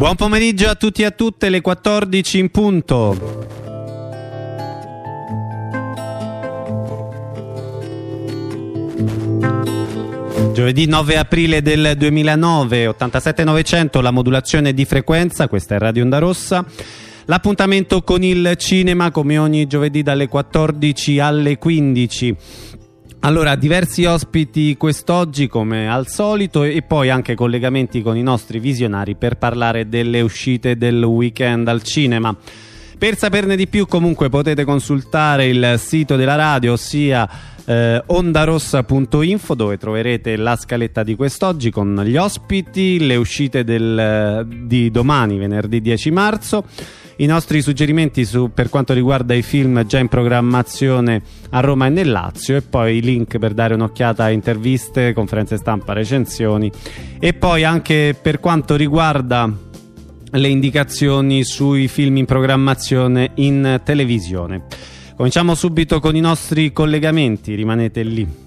Buon pomeriggio a tutti e a tutte, le 14 in punto. Giovedì 9 aprile del 2009, 87.900, la modulazione di frequenza, questa è Radio Onda Rossa. L'appuntamento con il cinema come ogni giovedì dalle 14 alle 15. Allora, diversi ospiti quest'oggi come al solito e poi anche collegamenti con i nostri visionari per parlare delle uscite del weekend al cinema. Per saperne di più comunque potete consultare il sito della radio, ossia ondarossa.info, dove troverete la scaletta di quest'oggi con gli ospiti, le uscite di domani, venerdì 10 marzo, i nostri suggerimenti per quanto riguarda i film già in programmazione a Roma e nel Lazio, e poi i link per dare un'occhiata a interviste, conferenze stampa, recensioni, e poi anche per quanto riguarda le indicazioni sui film in programmazione in televisione. Cominciamo subito con i nostri collegamenti, rimanete lì.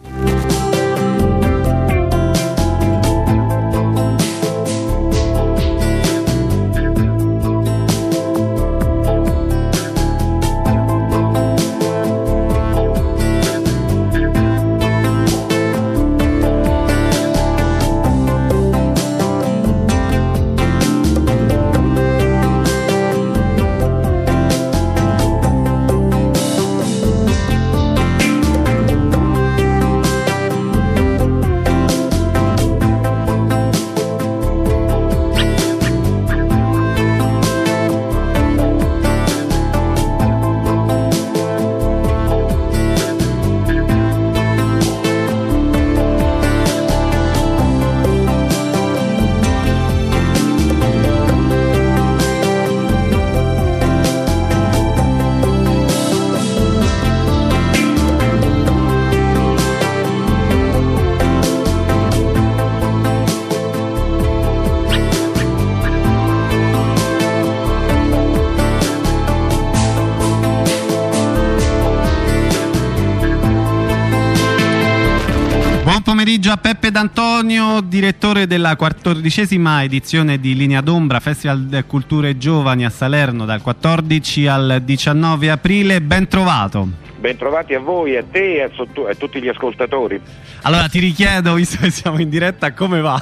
Pomeriggio a Peppe D'Antonio, direttore della 14ª edizione di Linea d'Ombra, Festival Culture Giovani a Salerno dal 14 al 19 aprile. Ben trovato. Bentrovati a voi, a te e a tutti gli ascoltatori. Allora ti richiedo, visto che siamo in diretta, come va?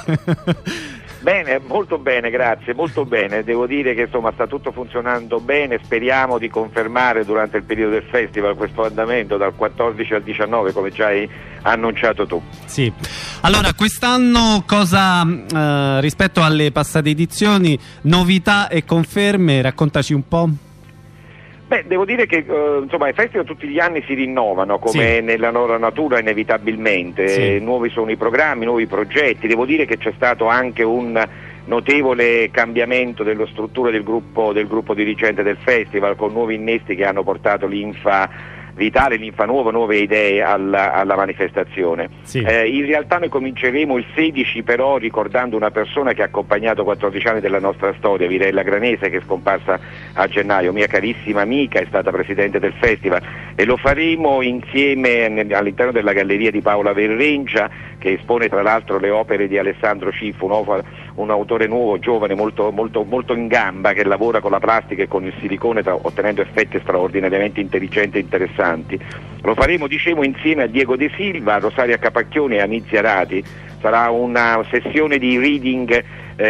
Bene, molto bene, grazie, molto bene. Devo dire che insomma sta tutto funzionando bene, speriamo di confermare durante il periodo del festival questo andamento dal 14 al 19 come già hai annunciato tu. Sì, allora quest'anno cosa rispetto alle passate edizioni, novità e conferme, raccontaci un po'. Beh, devo dire che insomma i festival tutti gli anni si rinnovano come nella loro natura inevitabilmente, nuovi sono i programmi, nuovi progetti. Devo dire che c'è stato anche un notevole cambiamento della struttura del gruppo dirigente del festival, con nuovi innesti che hanno portato linfa vitale, linfa nuova, nuove idee alla manifestazione. In realtà noi cominceremo il 16 però ricordando una persona che ha accompagnato 14 anni della nostra storia, Virella Granese, che è scomparsa a gennaio, mia carissima amica, è stata presidente del festival, e lo faremo insieme all'interno della galleria di Paola Verrengia, che espone tra l'altro le opere di Alessandro Ciffo, un autore nuovo, giovane, molto, molto, molto in gamba, che lavora con la plastica e con il silicone ottenendo effetti straordinariamente intelligenti e interessanti. Lo faremo, dicevo, insieme a Diego De Silva, a Rosaria Capacchione e a Nizia Rati. Sarà una sessione di reading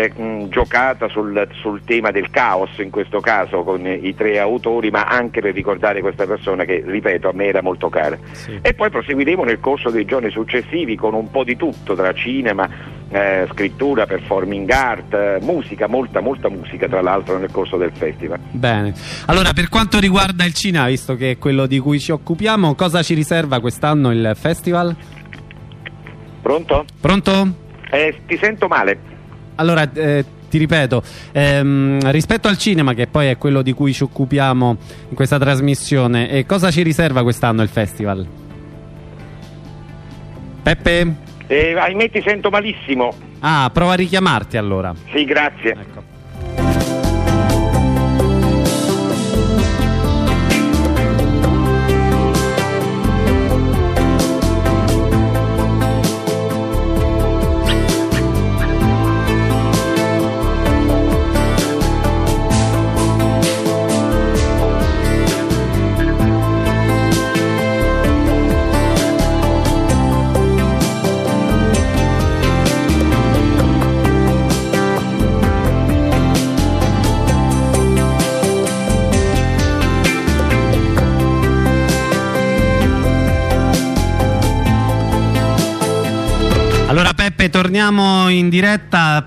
giocata sul tema del caos, in questo caso con i tre autori, ma anche per ricordare questa persona che, ripeto, a me era molto cara. E poi proseguiremo nel corso dei giorni successivi con un po' di tutto, tra cinema, scrittura, performing art, musica, molta musica tra l'altro nel corso del festival. Bene, allora per quanto riguarda il cinema, visto che è quello di cui ci occupiamo, cosa ci riserva quest'anno il festival? Pronto? Pronto? Ti sento male. Allora, ti ripeto, rispetto al cinema, che poi è quello di cui ci occupiamo in questa trasmissione, cosa ci riserva quest'anno il festival? Peppe? Ahimè ti sento malissimo. Ah, prova a richiamarti allora. Sì, grazie. Ecco. torniamo in diretta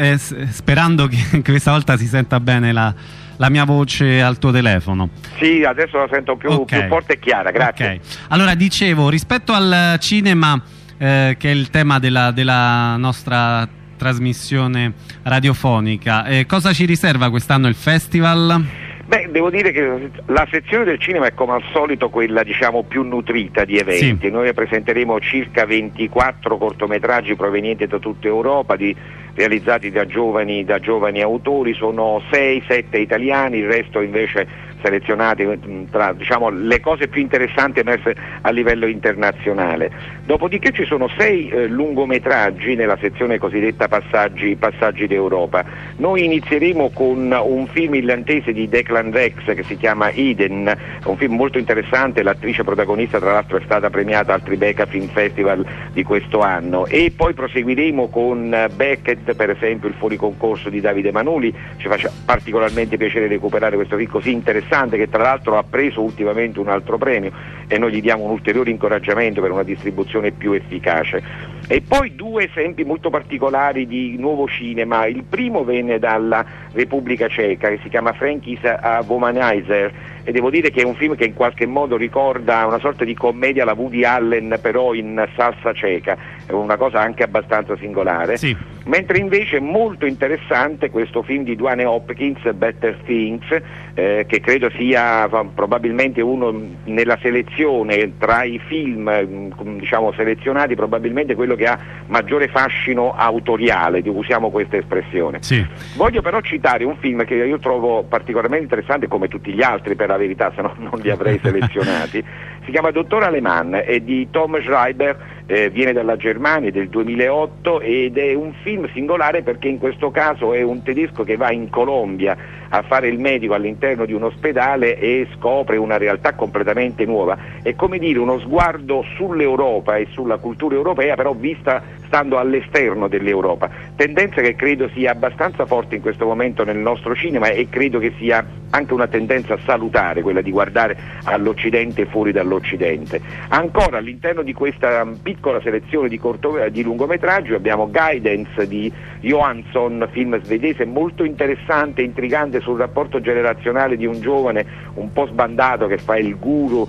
sperando che questa volta si senta bene la mia voce al tuo telefono. Sì, adesso la sento più forte e chiara, grazie. Okay. Allora, dicevo, rispetto al cinema, che è il tema della nostra trasmissione radiofonica, cosa ci riserva quest'anno il festival? Beh, devo dire che la sezione del cinema è come al solito quella, diciamo, più nutrita di eventi. Sì. Noi presenteremo circa 24 cortometraggi provenienti da tutta Europa, realizzati da giovani autori. Sono 6-7 italiani, il resto invece selezionati tra, diciamo, le cose più interessanti emerse a livello internazionale. Dopodiché ci sono 6 lungometraggi nella sezione cosiddetta Passaggi d'Europa. Noi inizieremo con un film irlandese di Declan Rex che si chiama Eden, un film molto interessante. L'attrice protagonista tra l'altro è stata premiata al Tribeca Film Festival di questo anno, e poi proseguiremo con Beckett, per esempio, il fuori concorso di Davide Manuli. Ci faccia particolarmente piacere recuperare questo film così interessante, che tra l'altro ha preso ultimamente un altro premio, e noi gli diamo un ulteriore incoraggiamento per una distribuzione più efficace. E poi 2 esempi molto particolari di nuovo cinema. Il primo venne dalla Repubblica Ceca, che si chiama Frankie's a Womanizer, e devo dire che è un film che in qualche modo ricorda una sorta di commedia alla Woody Allen, però in salsa ceca, è una cosa anche abbastanza singolare. Sì. Mentre invece è molto interessante questo film di Duane Hopkins, Better Things, che credo sia probabilmente uno nella selezione tra i film, diciamo, selezionati, probabilmente quello che ha maggiore fascino autoriale, usiamo questa espressione. Sì. Voglio però citare un film che io trovo particolarmente interessante, come tutti gli altri per la verità, se no non li avrei selezionati. Si chiama Dottor Alemann, è di Tom Schreiber, viene dalla Germania, del 2008, ed è un film singolare perché in questo caso è un tedesco che va in Colombia a fare il medico all'interno di un ospedale e scopre una realtà completamente nuova. È, come dire, uno sguardo sull'Europa e sulla cultura europea, però vista stando all'esterno dell'Europa, tendenza che credo sia abbastanza forte in questo momento nel nostro cinema, e credo che sia anche una tendenza salutare quella di guardare all'Occidente fuori dall'Occidente. Ancora all'interno di questa piccola selezione di lungometraggi abbiamo Guidance di Johansson, film svedese molto interessante, intrigante sul rapporto generazionale di un giovane un po' sbandato che fa il guru,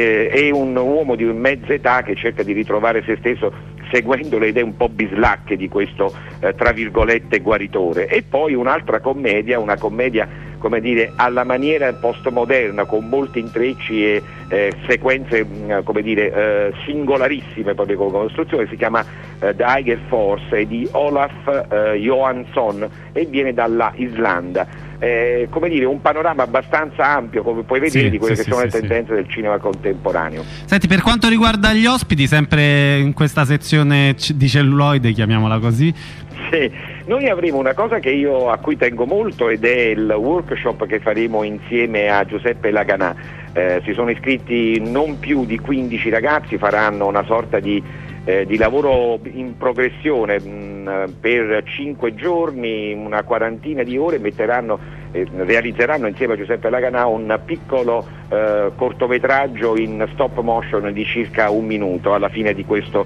e un uomo di mezza età che cerca di ritrovare se stesso seguendo le idee un po' bislacche di questo tra virgolette guaritore. E poi un'altra commedia, una commedia, come dire, alla maniera postmoderna, con molti intrecci e sequenze, come dire, singolarissime proprio come costruzione. Si chiama The Eiger Force, è di Olaf Johansson e viene dalla Islanda. Come dire, un panorama abbastanza ampio, come puoi vedere, di quelle che sono le tendenze del cinema contemporaneo. Senti, per quanto riguarda gli ospiti, sempre in questa sezione di celluloide, chiamiamola così. Sì, noi avremo una cosa a cui tengo molto, ed è il workshop che faremo insieme a Giuseppe Laganà. Si sono iscritti non più di 15 ragazzi, faranno una sorta di lavoro in progressione per 5 giorni, una quarantina di ore, realizzeranno insieme a Giuseppe Laganà un piccolo cortometraggio in stop motion di circa 1 minuto alla fine di questo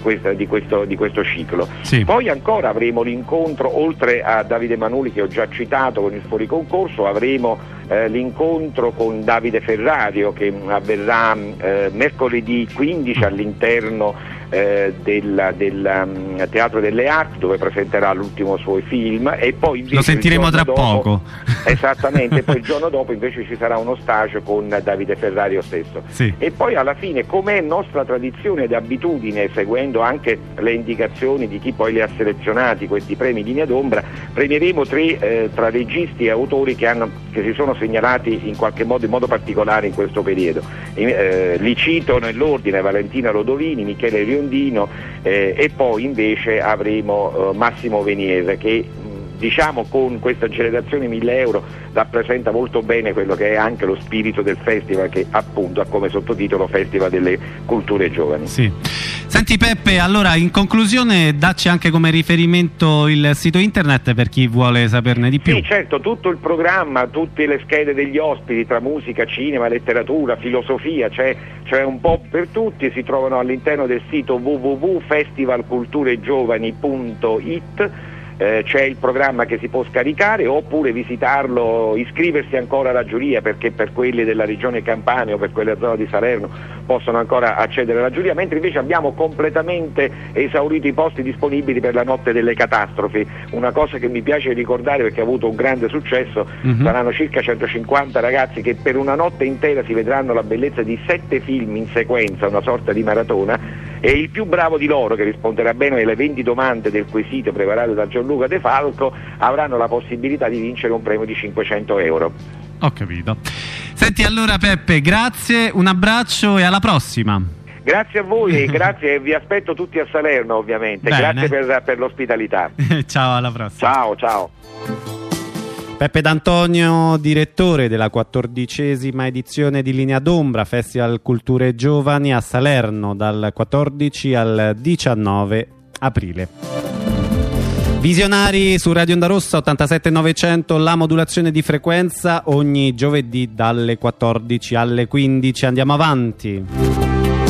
ciclo. Sì. Poi ancora avremo l'incontro, oltre a Davide Manuli che ho già citato con il fuori concorso, avremo l'incontro con Davide Ferrario che avverrà mercoledì 15 all'interno del Teatro delle Arti, dove presenterà l'ultimo suo film, e poi lo sentiremo tra poco. Esattamente. Poi il giorno dopo invece ci sarà uno stage con Davide Ferrario stesso. Sì. E poi alla fine, come è nostra tradizione ed abitudine, seguendo anche le indicazioni di chi poi li ha selezionati questi premi Linea d'Ombra, premieremo 3 tra registi e autori che si sono segnalati in qualche modo, in modo particolare in questo periodo. Li cito nell'ordine: Valentina Rodovini, Michele Riondino, e poi invece avremo Massimo Venier, che diciamo con questa generazione 1000 euro rappresenta molto bene quello che è anche lo spirito del festival, che appunto ha come sottotitolo Festival delle Culture Giovani. Sì. Senti Peppe, allora in conclusione dacci anche come riferimento il sito internet per chi vuole saperne di più. Sì, certo, tutto il programma, tutte le schede degli ospiti tra musica, cinema, letteratura, filosofia, c'è un po' per tutti, si trovano all'interno del sito www.festivalculturegiovani.it. C'è il programma che si può scaricare, oppure visitarlo, iscriversi ancora alla giuria, perché per quelli della regione Campania o per quella zona di Salerno possono ancora accedere alla giuria, mentre invece abbiamo completamente esaurito i posti disponibili per la notte delle catastrofi. Una cosa che mi piace ricordare, perché ha avuto un grande successo, saranno circa 150 ragazzi che per una notte intera si vedranno la bellezza di 7 film in sequenza, una sorta di maratona, e il più bravo di loro, che risponderà bene alle 20 domande del quesito preparato da Gianluca De Falco, avranno la possibilità di vincere un premio di 500 euro. Ho capito. Senti allora Peppe, grazie, un abbraccio e alla prossima. Grazie a voi, grazie, e vi aspetto tutti a Salerno ovviamente. Bene. Grazie per l'ospitalità. Ciao, alla prossima. Ciao. Peppe D'Antonio, direttore della 14ª edizione di Linea d'Ombra, Festival Culture Giovani a Salerno, dal 14 al 19 aprile. Visionari su Radio Onda Rossa 87.900, la modulazione di frequenza ogni giovedì dalle 14 alle 15. Andiamo avanti.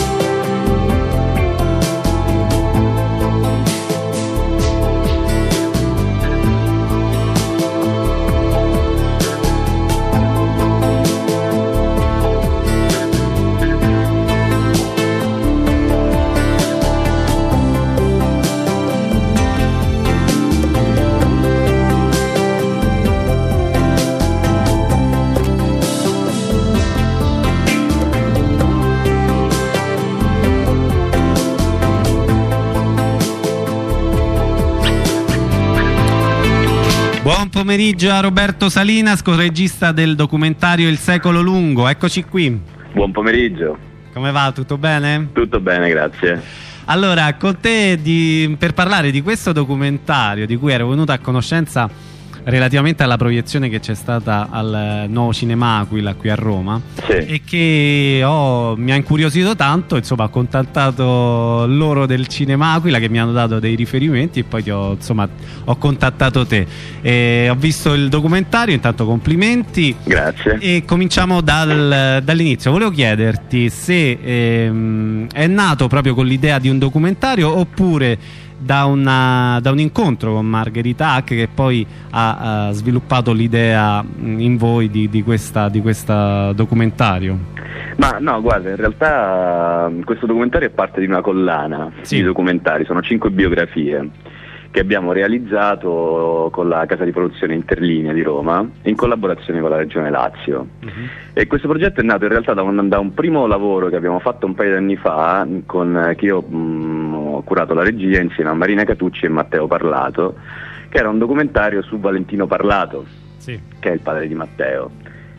Buon pomeriggio a Roberto Salinas, co-regista del documentario Il secolo lungo. Eccoci qui. Buon pomeriggio. Come va? Tutto bene? Tutto bene, grazie. Allora, con te per parlare di questo documentario di cui ero venuto a conoscenza relativamente alla proiezione che c'è stata al nuovo Cinema Aquila qui a Roma, sì, e che mi ha incuriosito tanto, insomma ho contattato loro del Cinema Aquila che mi hanno dato dei riferimenti e poi ho contattato te e ho visto il documentario. Intanto complimenti. Grazie. E cominciamo dall'inizio. Volevo chiederti se è nato proprio con l'idea di un documentario oppure da un incontro con Margherita Hack che poi ha sviluppato l'idea in voi di questo documentario. Ma no, guarda, in realtà questo documentario è parte di una collana di documentari, sono 5 biografie che abbiamo realizzato con la casa di produzione Interlinea di Roma in collaborazione con la Regione Lazio. E questo progetto è nato in realtà da un primo lavoro che abbiamo fatto un paio di anni fa, che io ho curato la regia insieme a Marina Catucci e Matteo Parlato, che era un documentario su Valentino Parlato, che è il padre di Matteo.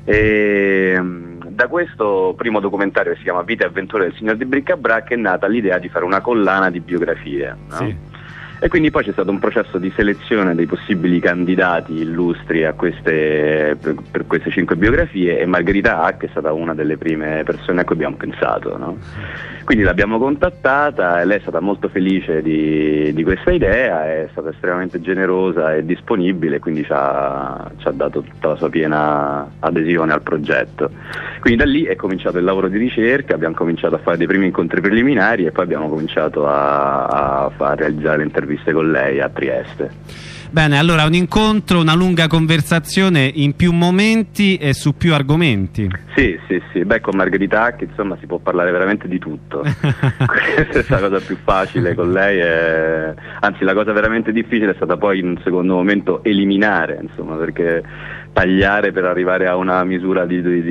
E da questo primo documentario, che si chiama Vita e avventure del signor di Bric-a-Brac, è nata l'idea di fare una collana di biografie, no? E quindi poi c'è stato un processo di selezione dei possibili candidati illustri per queste 5 biografie, e Margherita Hack è stata una delle prime persone a cui abbiamo pensato, no? Quindi l'abbiamo contattata e lei è stata molto felice di questa idea, è stata estremamente generosa e disponibile, quindi ci ha dato tutta la sua piena adesione al progetto. Quindi da lì è cominciato il lavoro di ricerca, abbiamo cominciato a fare dei primi incontri preliminari e poi abbiamo cominciato a realizzare le interviste con lei a Trieste. Bene, allora un incontro, una lunga conversazione in più momenti e su più argomenti. Sì, beh, con Margherita Hack insomma si può parlare veramente di tutto. Questa è la cosa più facile con lei, anzi la cosa veramente difficile è stata poi in un secondo momento eliminare, insomma, perché tagliare per arrivare a una misura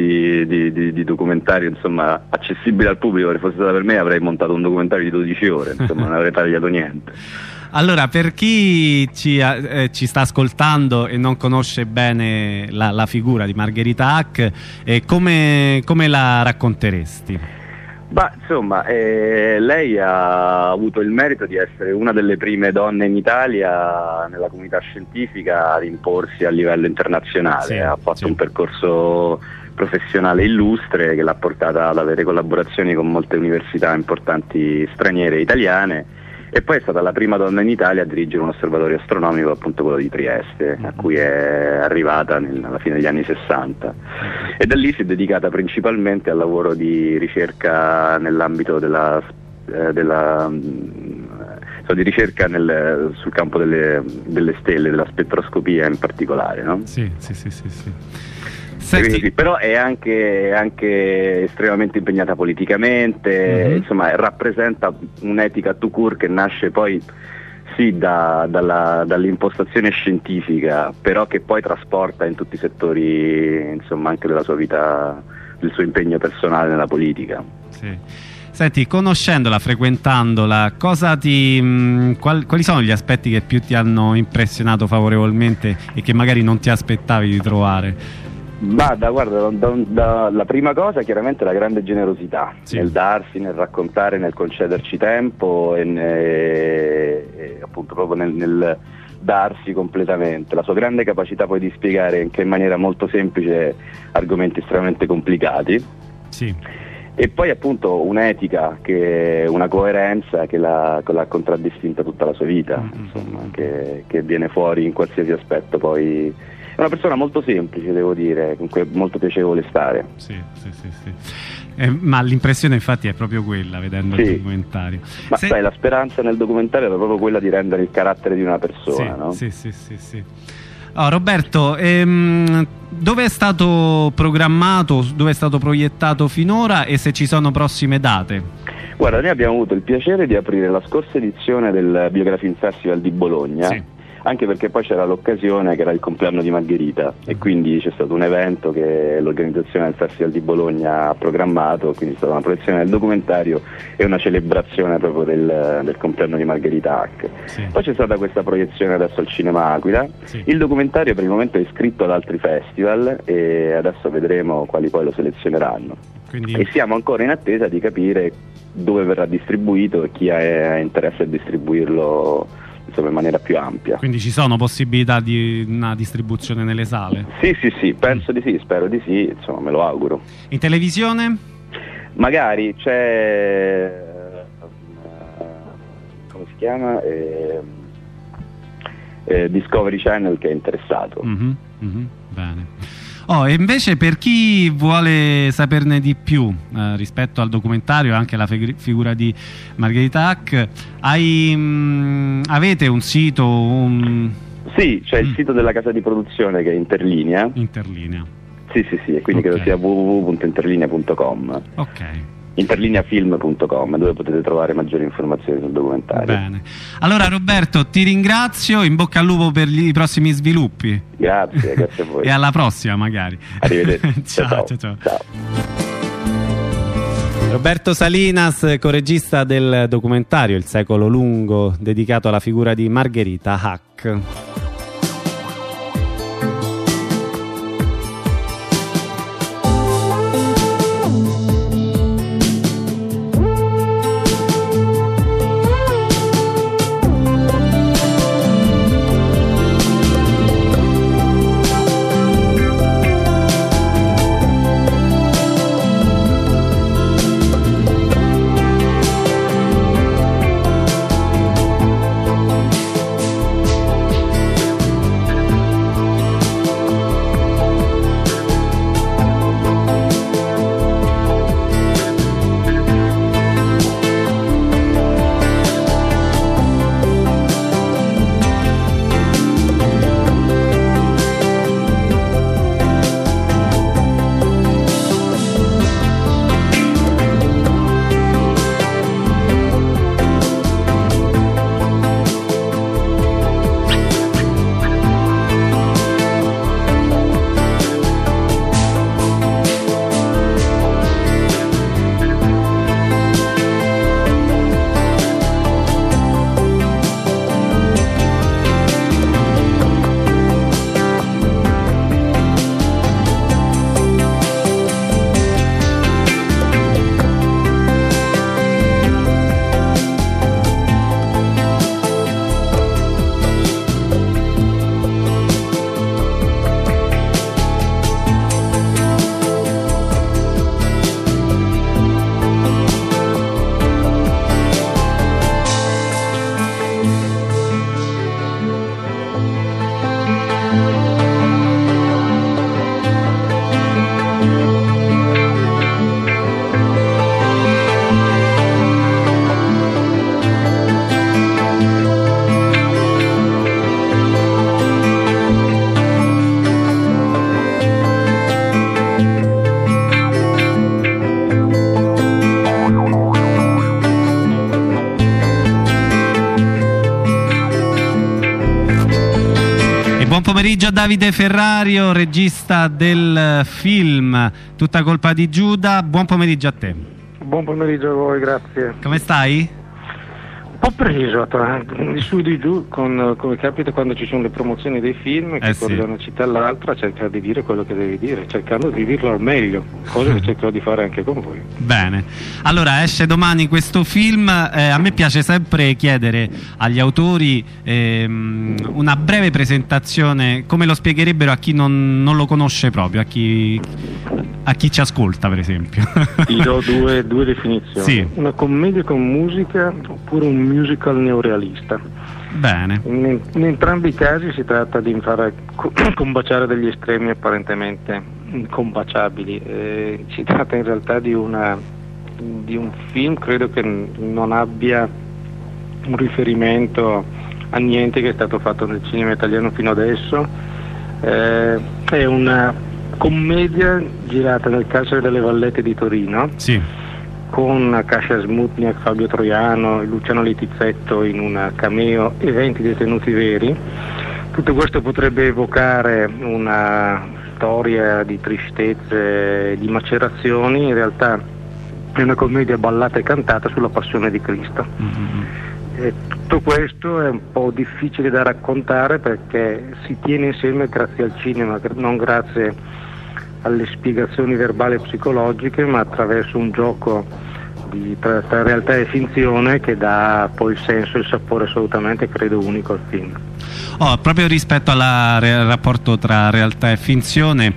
di documentario insomma accessibile al pubblico. Se fosse stata per me avrei montato un documentario di 12 ore, insomma non avrei tagliato niente. Allora, per chi ci sta ascoltando e non conosce bene la figura di Margherita Hack, come la racconteresti? Insomma, lei ha avuto il merito di essere una delle prime donne in Italia nella comunità scientifica ad imporsi a livello internazionale. Ha fatto un percorso professionale illustre che l'ha portata ad avere collaborazioni con molte università importanti straniere e italiane, e poi è stata la prima donna in Italia a dirigere un osservatorio astronomico, appunto quello di Trieste, a cui è arrivata alla fine degli anni 60, e da lì si è dedicata principalmente al lavoro di ricerca nell'ambito di ricerca sul campo delle stelle, della spettroscopia in particolare, no? Sì. Quindi, però è anche estremamente impegnata politicamente, insomma rappresenta un'etica tout court che nasce poi dall'impostazione scientifica, però che poi trasporta in tutti i settori, insomma, anche della sua vita, del suo impegno personale nella politica. Sì. Senti, conoscendola, frequentandola, quali sono gli aspetti che più ti hanno impressionato favorevolmente e che magari non ti aspettavi di trovare? Guarda, la prima cosa chiaramente è la grande generosità nel darsi, nel raccontare, nel concederci tempo e appunto proprio nel darsi completamente. La sua grande capacità poi di spiegare anche in maniera molto semplice argomenti estremamente complicati. Sì. E poi appunto un'etica, una coerenza che l'ha contraddistinta tutta la sua vita, insomma, che viene fuori in qualsiasi aspetto. Poi è una persona molto semplice, devo dire, con cui è molto piacevole stare. Sì. Ma l'impressione infatti è proprio quella, vedendo il documentario. Ma sai, la speranza nel documentario era proprio quella di rendere il carattere di una persona, no? Sì. Oh, Roberto, dove è stato programmato, dove è stato proiettato finora e se ci sono prossime date? Guarda, noi abbiamo avuto il piacere di aprire la scorsa edizione del Biografilm Festival di Bologna, anche perché poi c'era l'occasione che era il compleanno di Margherita, e quindi c'è stato un evento che l'organizzazione del Festival di Bologna ha programmato, quindi è stata una proiezione del documentario e una celebrazione proprio del compleanno di Margherita Hack. Poi c'è stata questa proiezione adesso al Cinema Aquila. Il documentario per il momento è iscritto ad altri festival e adesso vedremo quali poi lo selezioneranno. E siamo ancora in attesa di capire dove verrà distribuito e chi ha interesse a distribuirlo, insomma, in maniera più ampia. Quindi ci sono possibilità di una distribuzione nelle sale? Sì, penso di sì, spero di sì, insomma, me lo auguro. In televisione? Magari c'è come si chiama? Discovery Channel che è interessato. Bene. E invece per chi vuole saperne di più rispetto al documentario e anche alla figura di Margherita Hack, avete un sito? Sì, c'è il sito della casa di produzione che è Interlinea. Sì, e quindi credo sia www.interlinea.com. Interlineafilm.com, dove potete trovare maggiori informazioni sul documentario. Bene. Allora Roberto, ti ringrazio, in bocca al lupo per i prossimi sviluppi. Grazie a voi. E alla prossima magari. Arrivederci. Ciao. Roberto Salinas, coregista del documentario Il secolo lungo, dedicato alla figura di Margherita Hack. pomeriggio a Davide Ferrario, regista del film Tutta colpa di Giuda. Buon pomeriggio a te. Buon pomeriggio a voi, grazie. Come stai? Un po' preso di su e di giù, come capita quando ci sono le promozioni dei film, che corri da una città all'altra, cerca di dire quello che devi dire, cercando di dirlo al meglio, cosa che cercherò di fare anche con voi. Bene, allora esce domani questo film, a me piace sempre chiedere agli autori una breve presentazione, come lo spiegherebbero a chi non lo conosce proprio, a chi ci ascolta per esempio. Ti do due definizioni, sì. Una commedia con musica oppure un musical neorealista. Bene. In entrambi i casi si tratta di fare combaciare degli estremi apparentemente incombaciabili. Si tratta in realtà di un film, credo che non abbia un riferimento a niente che è stato fatto nel cinema italiano fino adesso. È una commedia girata nel carcere delle Vallette di Torino. Sì. Con Kasia Smutniak, Fabio Troiano e Luciano Littizzetto in una cameo e 20 detenuti veri. Tutto questo potrebbe evocare una storia di tristezze e di macerazioni, in realtà è una commedia ballata e cantata sulla passione di Cristo. E tutto questo è un po' difficile da raccontare perché si tiene insieme grazie al cinema, non grazie alle spiegazioni verbali e psicologiche, ma attraverso un gioco tra realtà e finzione che dà poi il senso e il sapore assolutamente, credo, unico al film. Proprio rispetto al rapporto tra realtà e finzione,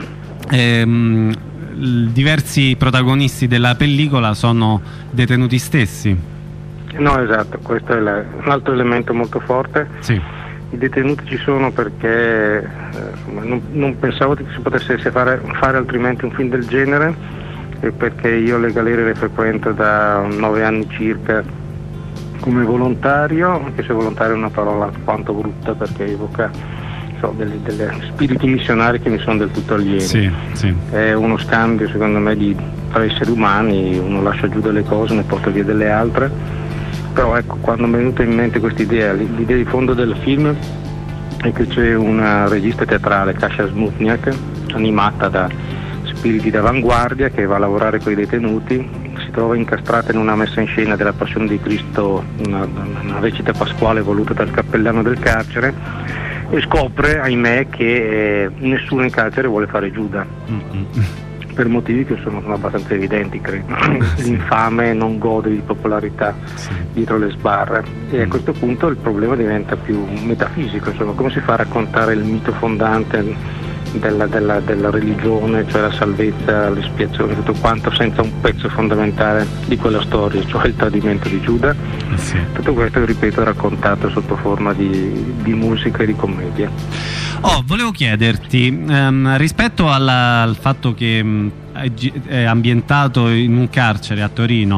diversi protagonisti della pellicola sono detenuti stessi. No, esatto, questo è un altro elemento molto forte. Sì. I detenuti ci sono perché non pensavo che si potesse fare altrimenti un film del genere, e perché io le galere le frequento da 9 anni circa come volontario, anche se volontario è una parola quanto brutta perché evoca degli spiriti missionari che mi sono del tutto alieni. Sì, sì. È uno scambio secondo me tra esseri umani, uno lascia giù delle cose, ne porta via delle altre. Però ecco, quando mi è venuta in mente questa idea, l'idea di fondo del film è che c'è una regista teatrale, Kasia Smutniak, animata da spiriti d'avanguardia, che va a lavorare con i detenuti, si trova incastrata in una messa in scena della Passione di Cristo, una recita pasquale voluta dal cappellano del carcere, e scopre, ahimè, che nessuno in carcere vuole fare Giuda. Per motivi che sono abbastanza evidenti, credo. L'infame non gode di popolarità dietro le sbarre, e a questo punto il problema diventa più metafisico, insomma, come si fa a raccontare il mito fondante della religione, cioè la salvezza, l'espiazione, tutto quanto, senza un pezzo fondamentale di quella storia, cioè il tradimento di Giuda. Tutto questo, ripeto, è raccontato sotto forma di musica e di commedia. Volevo chiederti, rispetto al fatto che è ambientato in un carcere a Torino,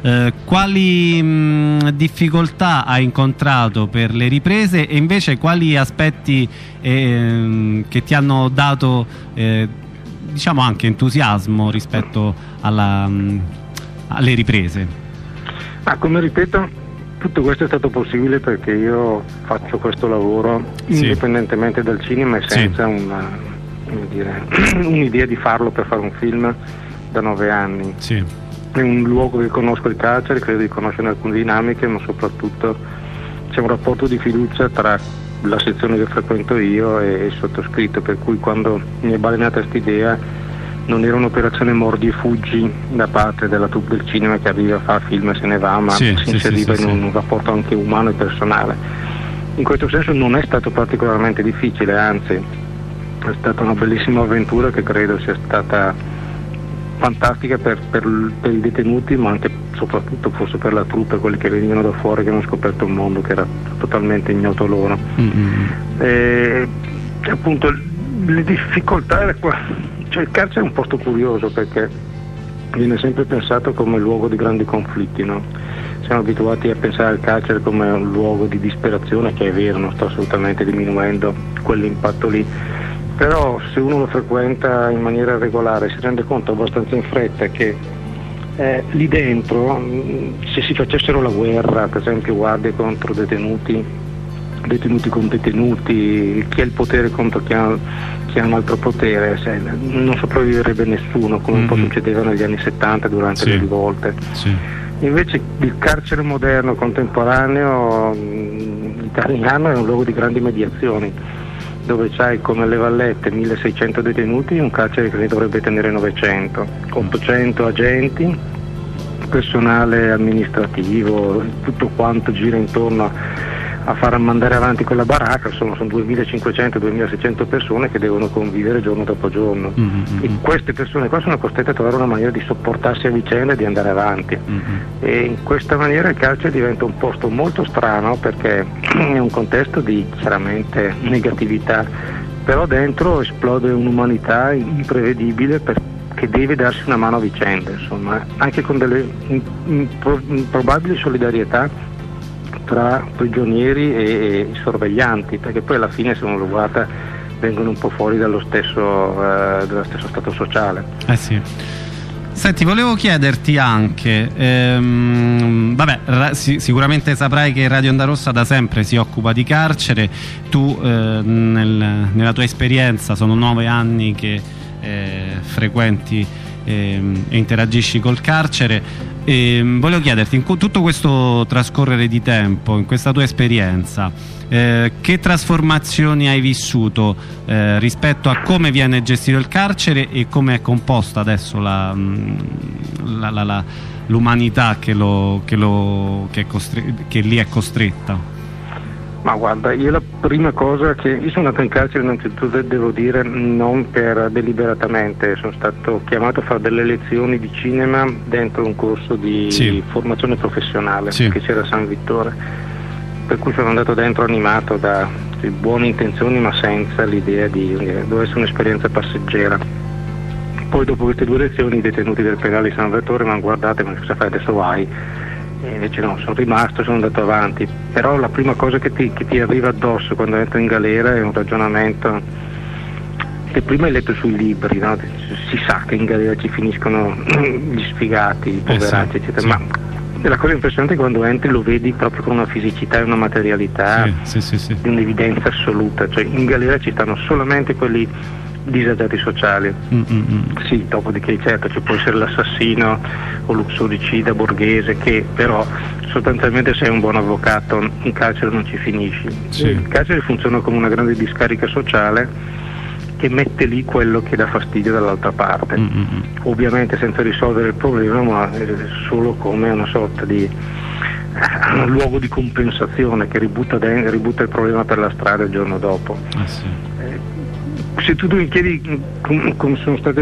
quali difficoltà hai incontrato per le riprese, e invece quali aspetti che ti hanno dato diciamo anche entusiasmo rispetto alle riprese? Come ripeto, tutto questo è stato possibile perché io faccio questo lavoro indipendentemente dal cinema e senza un'idea di farlo per fare un film da 9 anni. È un luogo che conosco, il carcere, credo di conoscere alcune dinamiche, ma soprattutto c'è un rapporto di fiducia tra la sezione che frequento io e il sottoscritto, per cui quando mi è balenata questa idea non era un'operazione mordi e fuggi da parte della troupe del cinema che arriva a fare film e se ne va, ma si inseriva in un rapporto anche umano e personale. In questo senso non è stato particolarmente difficile, anzi è stata una bellissima avventura che credo sia stata fantastica per i detenuti, ma anche soprattutto forse per la troupe, quelli che venivano da fuori, che hanno scoperto un mondo che era totalmente ignoto loro. E appunto le difficoltà era qua. Cioè, il carcere è un posto curioso perché viene sempre pensato come luogo di grandi conflitti, no? Siamo abituati a pensare al carcere come un luogo di disperazione, che è vero, non sto assolutamente diminuendo quell'impatto lì, però se uno lo frequenta in maniera regolare si rende conto abbastanza in fretta che lì dentro, se si facessero la guerra, per esempio guardie contro detenuti detenuti con detenuti, chi ha il potere contro chi ha un altro potere, non sopravviverebbe nessuno, come un po' succedeva negli anni 70 durante le rivolte. Invece il carcere moderno, contemporaneo, italiano, è un luogo di grandi mediazioni, dove c'hai come Le Vallette 1600 detenuti, un carcere che ne dovrebbe tenere 900, 800 agenti, personale amministrativo, tutto quanto gira intorno a far mandare avanti quella baracca. Sono 2500-2600 persone che devono convivere giorno dopo giorno, e queste persone qua sono costrette a trovare una maniera di sopportarsi a vicenda e di andare avanti, e in questa maniera il carcere diventa un posto molto strano, perché è un contesto di chiaramente negatività, però dentro esplode un'umanità imprevedibile, che deve darsi una mano a vicenda, insomma, anche con delle improbabili solidarietà tra prigionieri e i sorveglianti, perché poi alla fine, se uno lo guarda, vengono un po' fuori dello stesso stato sociale. Sì. Senti, volevo chiederti anche, sicuramente saprai che Radio Onda Rossa da sempre si occupa di carcere. Tu nella tua esperienza sono 9 anni che frequenti e interagisci col carcere. Volevo chiederti, in tutto questo trascorrere di tempo, in questa tua esperienza, che trasformazioni hai vissuto rispetto a come viene gestito il carcere e come è composta adesso l'umanità che lì è costretta? Ma guarda, io la prima cosa io sono andato in carcere, innanzitutto devo dire, non deliberatamente, sono stato chiamato a fare delle lezioni di cinema dentro un corso di formazione professionale che c'era a San Vittore, per cui sono andato dentro animato da buone intenzioni, ma senza l'idea doveva essere un'esperienza passeggera. Poi dopo queste 2 lezioni i detenuti del penale di San Vittore mi hanno guardato: ma cosa fai, adesso vai? E invece no, sono rimasto, sono andato avanti. Però la prima cosa che ti arriva addosso quando entri in galera è un ragionamento che prima hai letto sui libri, no? Si sa che in galera ci finiscono gli sfigati, i poveracci, eccetera, ma la cosa impressionante è che quando entri lo vedi proprio con una fisicità e una materialità di un'evidenza assoluta. Cioè, in galera ci stanno solamente quelli disagiati sociali. Sì, dopodiché certo ci può essere l'assassino o l'uxoricida borghese, che però sostanzialmente, se sei un buon avvocato, in carcere non ci finisci. Il carcere funziona come una grande discarica sociale che mette lì quello che dà fastidio dall'altra parte, ovviamente senza risolvere il problema, ma solo come una sorta di un luogo di compensazione che ributta il problema per la strada il giorno dopo. Se tu mi chiedi come sono stati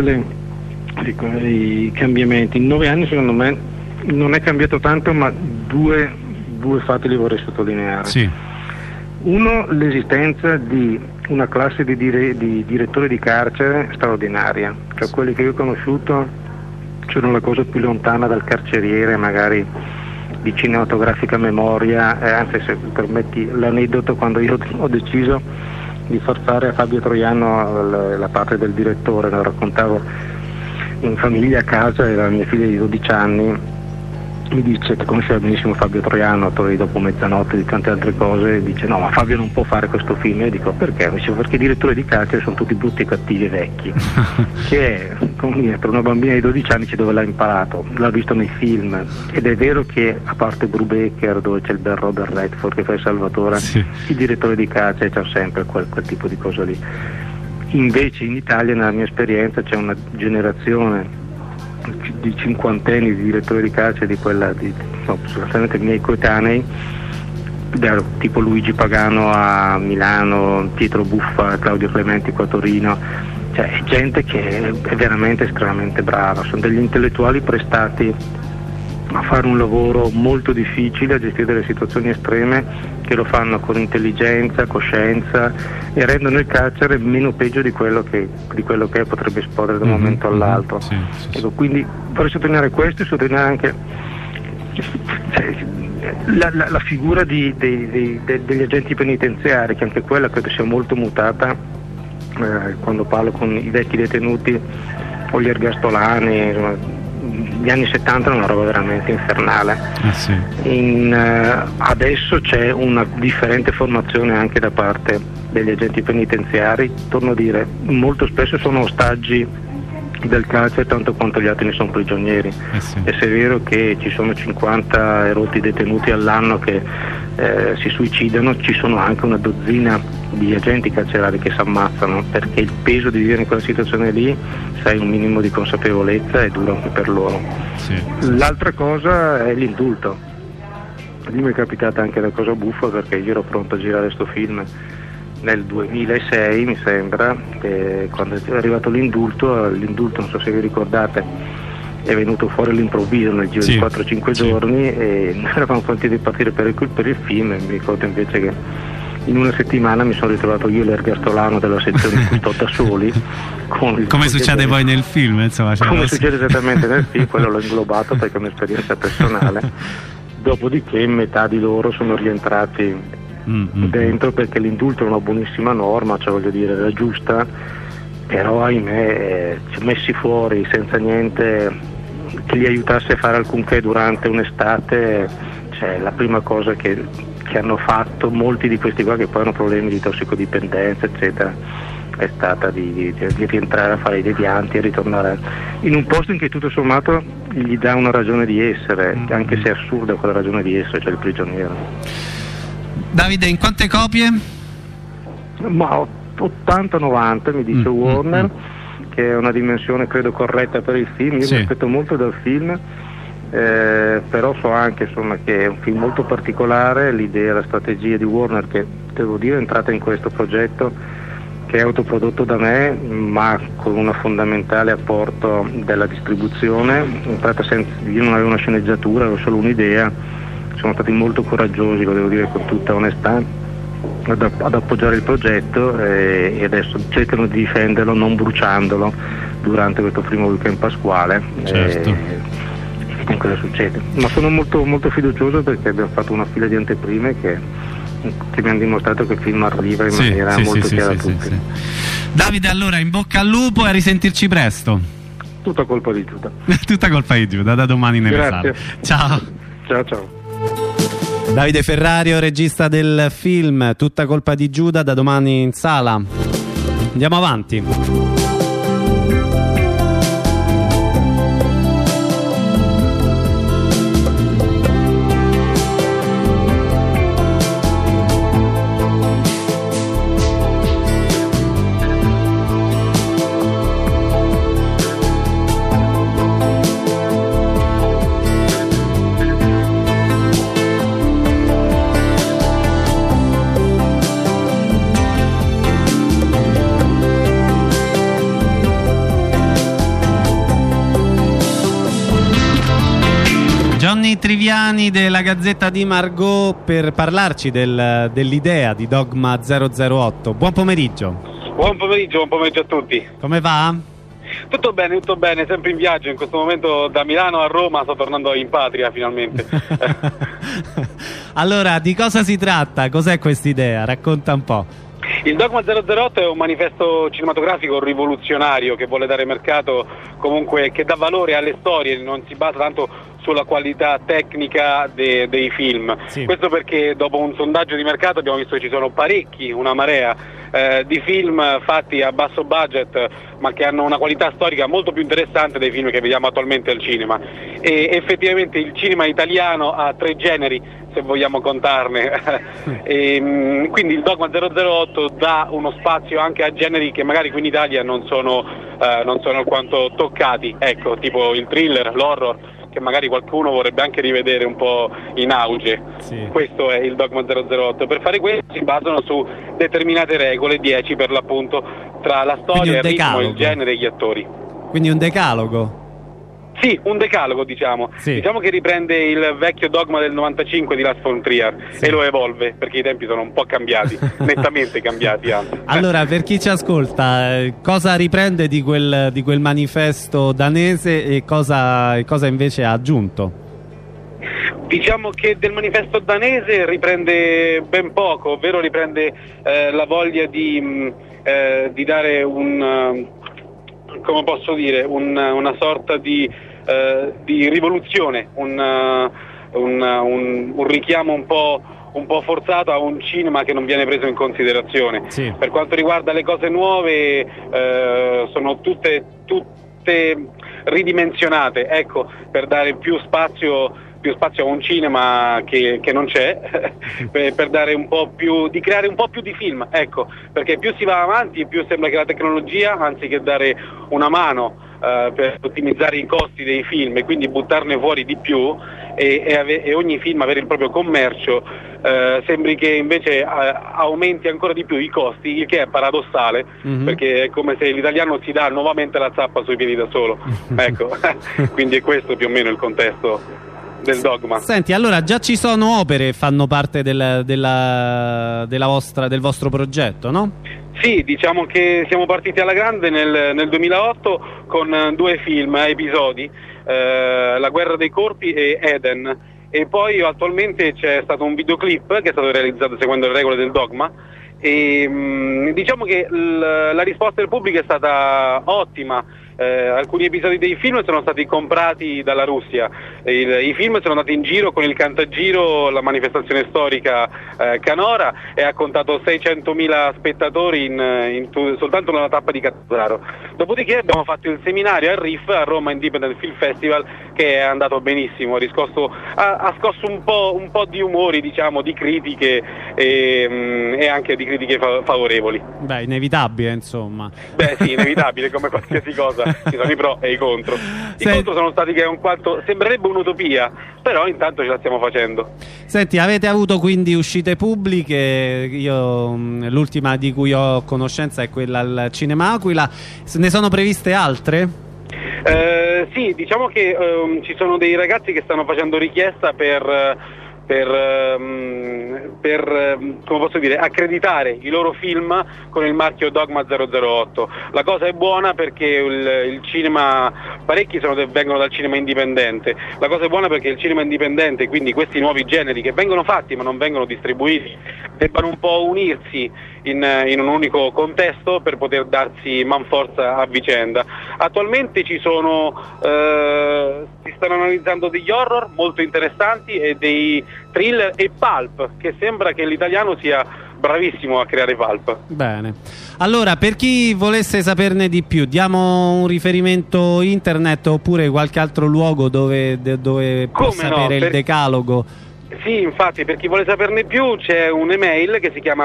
i cambiamenti, in 9 anni secondo me non è cambiato tanto, ma due fatti li vorrei sottolineare. Uno, l'esistenza di una classe di direttori di carcere straordinaria, cioè quelli che io ho conosciuto sono la cosa più lontana dal carceriere magari di cinematografica memoria, anzi, se permetti l'aneddoto, quando io ho deciso di far fare a Fabio Troiano la parte del direttore, lo raccontavo in famiglia a casa, era mia figlia di 12 anni, mi dice che conosceva benissimo Fabio Troiano, attore di Dopo Mezzanotte, di tante altre cose, e dice: no, ma Fabio non può fare questo film. E io dico: perché? Mi dice: perché i direttori di carcere sono tutti brutti e cattivi e vecchi. Che è, per una bambina di 12 anni, dove l'ha imparato, l'ha visto nei film, ed è vero che, a parte Brubaker, dove c'è il bel Robert Redford che fa il Salvatore, i direttori di carcere c'hanno sempre quel tipo di cosa lì. Invece in Italia, nella mia esperienza, c'è una generazione di cinquantenni di direttori di carcere, sostanzialmente miei coetanei, tipo Luigi Pagano a Milano, Pietro Buffa, Claudio Clementi qua a Torino, cioè è gente che è veramente estremamente brava, sono degli intellettuali prestati a fare un lavoro molto difficile, a gestire delle situazioni estreme, che lo fanno con intelligenza, coscienza, e rendono il carcere meno peggio di quello che potrebbe esplodere da un momento all'altro. Ecco, quindi vorrei sottolineare questo, e sottolineare anche la figura degli agenti penitenziari, che anche quella credo sia molto mutata. Quando parlo con i vecchi detenuti o gli ergastolani, insomma, gli anni 70 era una roba veramente infernale. Sì. Adesso c'è una differente formazione anche da parte degli agenti penitenziari, torno a dire, molto spesso sono ostaggi del carcere tanto quanto gli altri ne sono prigionieri. Sì. E se è vero che ci sono 50 erotti detenuti all'anno che si suicidano, ci sono anche una dozzina di agenti carcerari che si ammazzano, perché il peso di vivere in quella situazione lì, sai, un minimo di consapevolezza è duro anche per loro. Sì. L'altra cosa è l'indulto. Lì mi è capitata anche una cosa buffa, perché io ero pronto a girare sto film nel 2006, mi sembra, quando è arrivato l'indulto, non so se vi ricordate, è venuto fuori all'improvviso nel giro di 4-5 giorni, e noi eravamo pronti di partire per il film, e mi ricordo invece che in una settimana mi sono ritrovato io l'ergastolano della sezione custode da soli. Come succede poi nel film, insomma. Come succede esattamente nel film, quello l'ho inglobato perché è un'esperienza personale. Dopodiché metà di loro sono rientrati dentro, perché l'indulto è una buonissima norma, cioè voglio dire, era giusta, però ahimè messi fuori senza niente che li aiutasse a fare alcunché durante un'estate, cioè la prima cosa che hanno fatto molti di questi qua, che poi hanno problemi di tossicodipendenza eccetera, è stata di rientrare a fare i devianti e ritornare in un posto in cui tutto sommato gli dà una ragione di essere, anche se è assurda quella ragione di essere, cioè il prigioniero. Davide, in quante copie? Ma 80-90 mi dice Warner, che è una dimensione credo corretta per il film. Io mi aspetto molto dal film, però so anche insomma che è un film molto particolare. L'idea, la strategia di Warner, che devo dire è entrata in questo progetto, che è autoprodotto da me, ma con un fondamentale apporto della distribuzione. Io non avevo una sceneggiatura, avevo solo un'idea. Sono stati molto coraggiosi, lo devo dire con tutta onestà, ad appoggiare il progetto, e adesso cercano di difenderlo non bruciandolo durante questo primo weekend pasquale. Certo. E vediamo cosa succede. Ma sono molto, molto fiducioso, perché abbiamo fatto una fila di anteprime che mi hanno dimostrato che il film arriva in maniera molto chiara a tutti. Davide, allora in bocca al lupo e a risentirci presto. Tutta colpa di Giuda. Tutta colpa di Giuda, da domani nelle sale. Ciao. Ciao. Davide Ferrario, regista del film Tutta colpa di Giuda, da domani in sala. Andiamo avanti. Triviani della Gazzetta di Margot per parlarci dell'idea di Dogma 008. Buon pomeriggio. Buon pomeriggio a tutti. Come va? Tutto bene, sempre in viaggio in questo momento da Milano a Roma, sto tornando in patria finalmente. Allora, di cosa si tratta? Cos'è quest'idea? Racconta un po'. Il Dogma 008 è un manifesto cinematografico rivoluzionario che vuole dare mercato, comunque che dà valore alle storie, non si basa tanto sulla qualità tecnica dei film. Sì. Questo perché dopo un sondaggio di mercato abbiamo visto che ci sono una marea di film fatti a basso budget, ma che hanno una qualità storica molto più interessante dei film che vediamo attualmente al cinema. E effettivamente il cinema italiano ha 3 generi, se vogliamo contarne. Quindi il Dogma 008 dà uno spazio anche a generi che magari qui in Italia non sono alquanto toccati, ecco, tipo il thriller, l'horror, che magari qualcuno vorrebbe anche rivedere un po' in auge. Sì. Questo è il Dogma 008. Per fare questo si basano su determinate regole, 10 per l'appunto, tra la storia, il ritmo, il genere e gli attori. Quindi un decalogo? Sì, un decalogo diciamo. Sì. Diciamo che riprende il vecchio dogma del 95 di Lars von Trier, sì, e lo evolve, perché i tempi sono un po' cambiati, nettamente cambiati anzi. Allora, per chi ci ascolta, cosa riprende di quel manifesto danese e cosa invece ha aggiunto? Diciamo che del manifesto danese riprende ben poco, ovvero riprende la voglia di dare come posso dire, una sorta di di rivoluzione, un richiamo un po' forzato a un cinema che non viene preso in considerazione. Sì. Per quanto riguarda le cose nuove, sono tutte ridimensionate, ecco, per dare più spazio a un cinema che non c'è, per dare un po' più, di creare un po' più di film, ecco, perché più si va avanti più sembra che la tecnologia, anziché dare una mano per ottimizzare i costi dei film e quindi buttarne fuori di più e ogni film avere il proprio commercio, sembri che invece aumenti ancora di più i costi, il che è paradossale, perché è come se l'italiano si dà nuovamente la zappa sui piedi da solo, ecco. Quindi è questo più o meno il contesto del Dogma. Senti, allora già ci sono opere che fanno parte del vostro progetto, no? Sì, diciamo che siamo partiti alla grande nel 2008 con 2 film a episodi, La guerra dei corpi e Eden, e poi attualmente c'è stato un videoclip che è stato realizzato seguendo le regole del Dogma, e diciamo che la risposta del pubblico è stata ottima. Alcuni episodi dei film sono stati comprati dalla Russia, i film sono andati in giro con il Cantagiro, la manifestazione storica canora, e ha contato 600.000 spettatori soltanto nella tappa di Catanzaro. Dopodiché abbiamo fatto il seminario al RIF, a Roma Independent Film Festival, che è andato benissimo, ha scosso un po' di umori, diciamo, di critiche e anche di critiche favorevoli. Beh, inevitabile, insomma. Beh sì, inevitabile, come qualsiasi cosa. Ci sono i pro e i contro. I contro sono stati che sembrerebbe un'utopia, però intanto ce la stiamo facendo. Senti, avete avuto quindi uscite pubbliche? L'ultima di cui ho conoscenza è quella al Cinema Aquila. Ne sono previste altre? Sì, diciamo che ci sono dei ragazzi che stanno facendo richiesta per come posso dire, accreditare i loro film con il marchio Dogma 008. La cosa è buona perché il cinema, parecchi vengono dal cinema indipendente. La cosa è buona perché il cinema indipendente, quindi questi nuovi generi che vengono fatti ma non vengono distribuiti, debbano un po' unirsi in un unico contesto per poter darsi manforza a vicenda. Attualmente si stanno analizzando degli horror molto interessanti e dei thriller e pulp, che sembra che l'italiano sia bravissimo a creare pulp. Bene, allora per chi volesse saperne di più, diamo un riferimento internet oppure qualche altro luogo dove può sapere il decalogo? Sì, infatti, per chi vuole saperne più c'è un'email che si chiama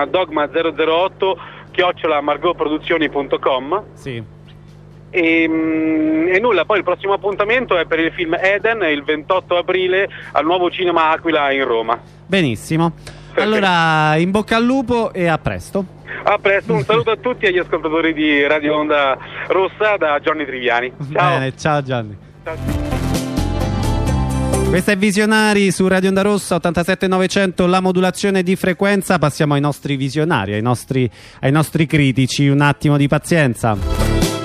dogma008@margotproduzioni.com. Sì. E nulla, poi il prossimo appuntamento è per il film Eden, il 28 aprile al Nuovo Cinema Aquila in Roma. Benissimo. Allora, in bocca al lupo e a presto. A presto, un saluto a tutti e agli ascoltatori di Radio Onda Rossa da Johnny Triviani. Ciao. Bene, ciao Gianni. Ciao. Questa è Visionari su Radio Onda Rossa 87900, la modulazione di frequenza. Passiamo ai nostri visionari, ai nostri critici. Un attimo di pazienza.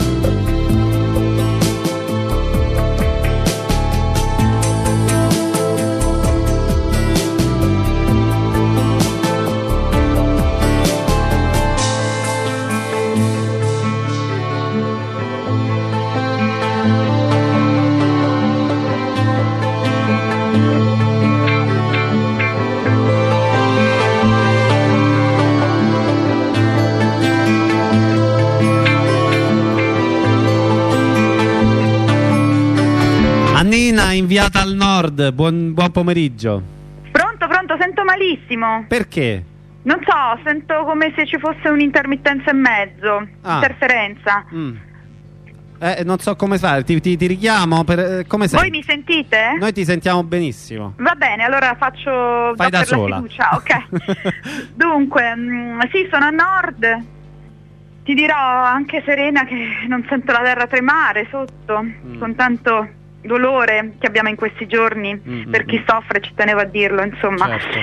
Inviata al nord, buon pomeriggio. Pronto, sento malissimo. Perché? Non so, sento come se ci fosse un'intermittenza e mezzo, interferenza. Non so come fare, ti richiamo? Come sei? Voi mi sentite? Noi ti sentiamo benissimo. Va bene, allora Fai da sola. La fiducia, ok. Dunque, sì, sono a nord. Ti dirò anche serena che non sento la terra tremare sotto, con tanto dolore che abbiamo in questi giorni, per chi soffre, ci tenevo a dirlo, insomma. Certo.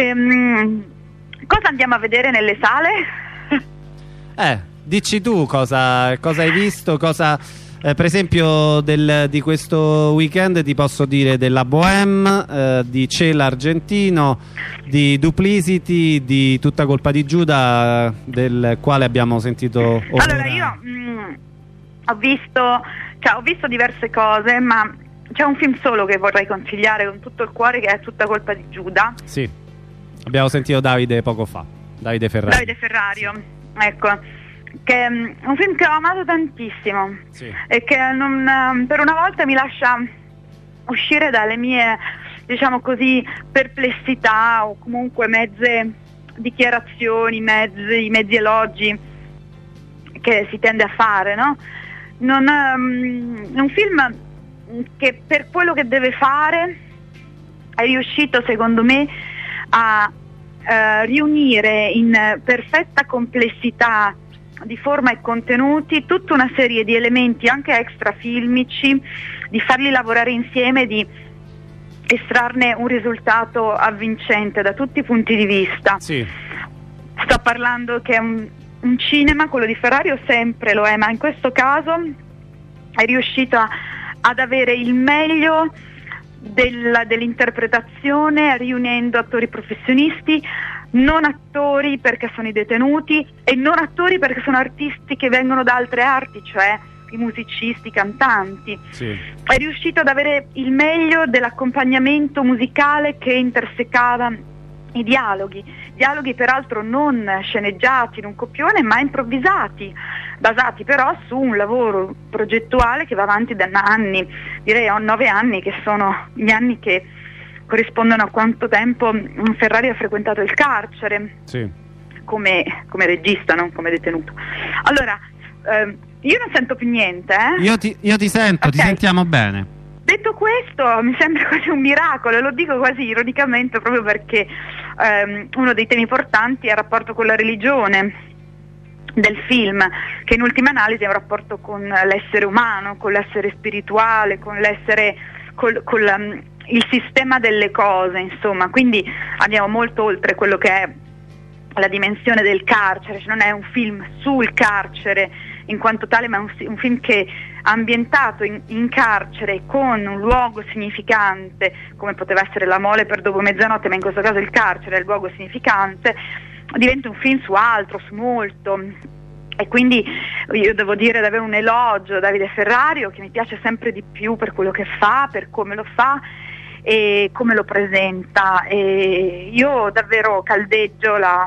Cosa andiamo a vedere nelle sale? Dici tu cosa hai visto, per esempio di questo weekend ti posso dire della Bohème, di Cela Argentino, di Duplicity, di Tutta colpa di Giuda, del quale abbiamo sentito Allora io ho visto diverse cose, ma c'è un film solo che vorrei consigliare con tutto il cuore, che è Tutta colpa di Giuda. Sì, abbiamo sentito Davide poco fa, Davide Ferrario, ecco, che è un film che ho amato tantissimo, sì, e che per una volta mi lascia uscire dalle mie, diciamo così, perplessità o comunque mezze dichiarazioni, mezzi elogi che si tende a fare, no? È un film che per quello che deve fare è riuscito, secondo me, a riunire in perfetta complessità di forma e contenuti tutta una serie di elementi anche extrafilmici, di farli lavorare insieme, di estrarne un risultato avvincente da tutti i punti di vista. Sì. Sto parlando che è un cinema, quello di Ferrario sempre lo è, ma in questo caso è riuscito ad avere il meglio dell'interpretazione, riunendo attori professionisti, non attori perché sono i detenuti e non attori perché sono artisti che vengono da altre arti, cioè i musicisti, i cantanti. Sì. È riuscito ad avere il meglio dell'accompagnamento musicale che intersecava i dialoghi peraltro non sceneggiati in un copione ma improvvisati, basati però su un lavoro progettuale che va avanti da anni, direi 9 anni, che sono gli anni che corrispondono a quanto tempo Ferrario ha frequentato il carcere, sì, come regista, non come detenuto. Allora, io non sento più niente, Io ti sento, okay. Ti sentiamo bene. Detto questo, mi sembra quasi un miracolo, e lo dico quasi ironicamente proprio perché uno dei temi portanti è il rapporto con la religione del film, che in ultima analisi è un rapporto con l'essere umano, con l'essere spirituale, con l'essere il sistema delle cose, insomma. Quindi andiamo molto oltre quello che è la dimensione del carcere, cioè non è un film sul carcere in quanto tale, ma è un film che ambientato in carcere, con un luogo significante come poteva essere La Mole per Dopo Mezzanotte, ma in questo caso il carcere è il luogo significante, diventa un film su altro, su molto. E quindi io devo dire davvero un elogio a Davide Ferrario, che mi piace sempre di più per quello che fa, per come lo fa e come lo presenta, e io davvero caldeggio la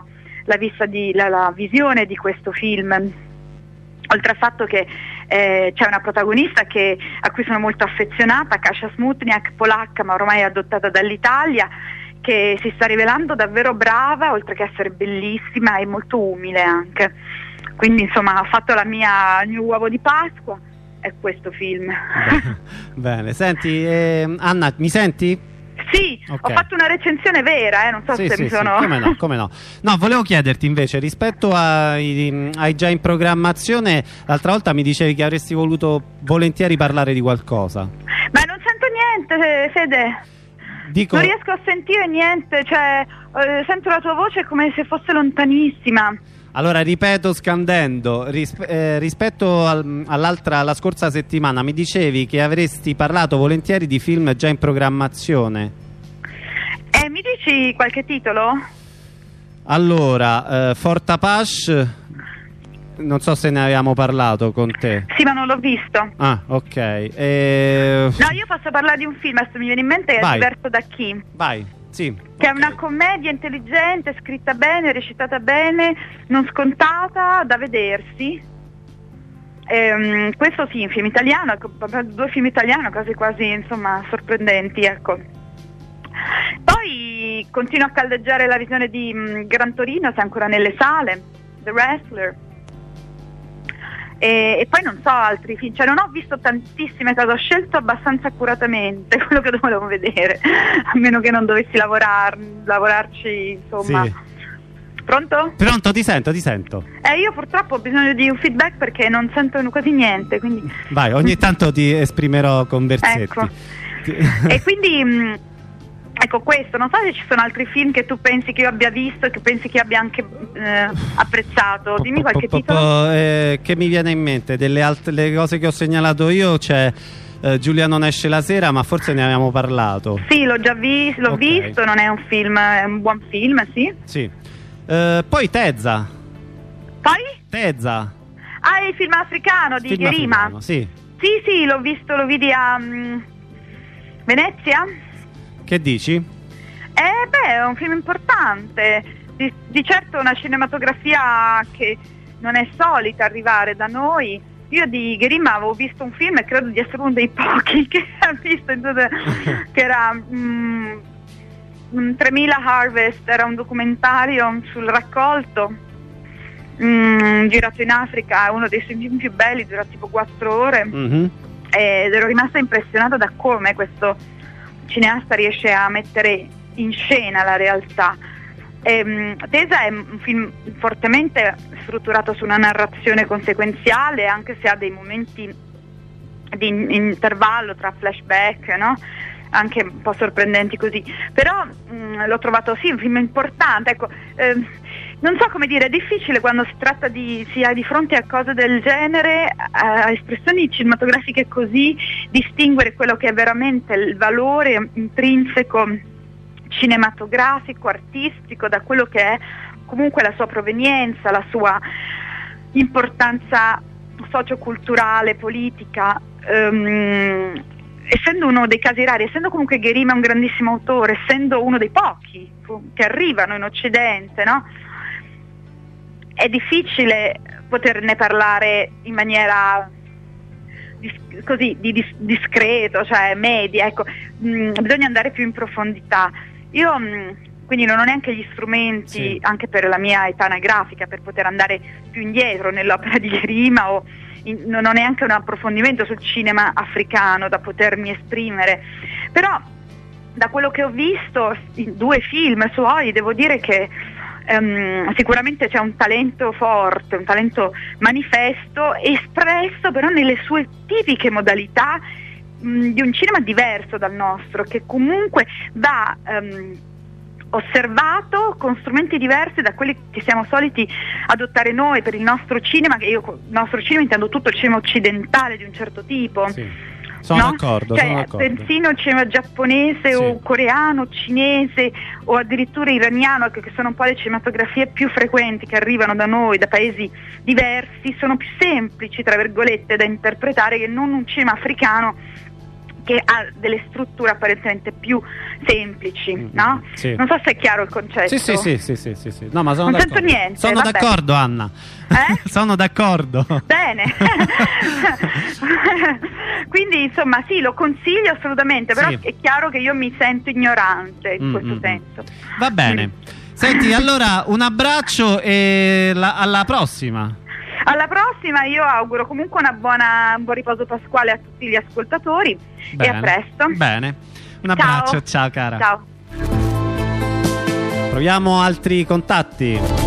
visione di questo film, oltre al fatto che c'è una protagonista a cui sono molto affezionata, Kasia Smutniak, polacca ma ormai adottata dall'Italia, che si sta rivelando davvero brava, oltre che essere bellissima e molto umile anche. Quindi insomma ha fatto il mio uovo di Pasqua, è questo film. Bene, senti, Anna, mi senti? Sì, okay. Ho fatto una recensione vera, non so se mi sono... Sì, come no. No, volevo chiederti invece, rispetto ai già in programmazione, l'altra volta mi dicevi che avresti voluto volentieri parlare di qualcosa. Ma non sento niente, Fede. Non riesco a sentire niente, cioè sento la tua voce come se fosse lontanissima. Allora ripeto scandendo, rispetto alla scorsa settimana mi dicevi che avresti parlato volentieri di film già in programmazione. Mi dici qualche titolo? Allora, Fort Apache, non so se ne avevamo parlato con te. Sì, ma non l'ho visto. Ah, ok. No, io posso parlare di un film, adesso mi viene in mente, che è Diverso da chi. Vai. Sì, che è una commedia intelligente, scritta bene, recitata bene, non scontata, da vedersi. Questo sì, un film italiano, due film italiani quasi insomma sorprendenti, ecco. Poi continuo a caldeggiare la visione di Gran Torino, se è ancora nelle sale, The Wrestler. E poi non so altri film, cioè non ho visto tantissime cose, ho scelto abbastanza accuratamente quello che dovevo vedere, a meno che non dovessi lavorarci, insomma. Sì. Pronto? Pronto, ti sento. Io purtroppo ho bisogno di un feedback perché non sento quasi niente, quindi... Vai, ogni tanto ti esprimerò con versetti. Ecco. E quindi... Ecco questo, non so se ci sono altri film che tu pensi che io abbia visto, che pensi che abbia anche apprezzato. Dimmi qualche titolo. Che mi viene in mente, le cose che ho segnalato io, c'è Giulia non esce la sera, ma forse ne avevamo parlato. Sì, l'ho già visto, visto, non è un film, è un buon film, sì. Sì. Poi Tezza. Poi? Tezza. Ah, è il film africano di Gherima. Sì. Sì, l'ho visto, lo vidi Venezia? Che dici? È un film importante, di certo una cinematografia che non è solita arrivare da noi. Io di Gherima avevo visto un film e credo di essere uno dei pochi che ha visto che era 3000 Harvest, era un documentario sul raccolto girato in Africa, uno dei suoi film più belli, dura tipo 4 ore, ed ero rimasta impressionata da come questo cineasta riesce a mettere in scena la realtà. Tesa è un film fortemente strutturato su una narrazione conseguenziale, anche se ha dei momenti di intervallo tra flashback, no? Anche un po' sorprendenti così, però l'ho trovato un film importante, ecco. Non so come dire, è difficile quando si tratta si ha di fronte a cose del genere, a espressioni cinematografiche così, distinguere quello che è veramente il valore intrinseco cinematografico, artistico, da quello che è comunque la sua provenienza, la sua importanza socioculturale, politica, essendo uno dei casi rari, essendo comunque Gherima un grandissimo autore, essendo uno dei pochi che arrivano in Occidente, no? È difficile poterne parlare in maniera così discreto, cioè media, ecco. Bisogna andare più in profondità. Io quindi non ho neanche gli strumenti, anche per la mia età anagrafica, per poter andare più indietro nell'opera di Gherima, o non ho neanche un approfondimento sul cinema africano da potermi esprimere, però da quello che ho visto in 2 film suoi devo dire che sicuramente c'è un talento forte, un talento manifesto, espresso però nelle sue tipiche modalità di un cinema diverso dal nostro, che comunque va osservato con strumenti diversi da quelli che siamo soliti adottare noi per il nostro cinema, che io il nostro cinema intendo tutto il cinema occidentale di un certo tipo. Sì. Sono d'accordo, cioè, sono d'accordo. Persino il cinema giapponese o coreano, cinese o addirittura iraniano, che sono un po' le cinematografie più frequenti che arrivano da noi, da paesi diversi, sono più semplici, tra virgolette, da interpretare che non un cinema africano che ha delle strutture apparentemente più semplici, no? Sì. Non so se è chiaro il concetto. Sì. No, ma sono non d'accordo. Sento niente. Sono d'accordo, Anna. Sono d'accordo. Bene. Quindi insomma sì, lo consiglio assolutamente, però è chiaro che io mi sento ignorante in questo senso. Va bene. Senti, allora un abbraccio e alla prossima. Alla prossima, io auguro comunque un buon riposo pasquale a tutti gli ascoltatori. Bene. E a presto. Bene, un abbraccio, ciao cara. Ciao. Proviamo altri contatti.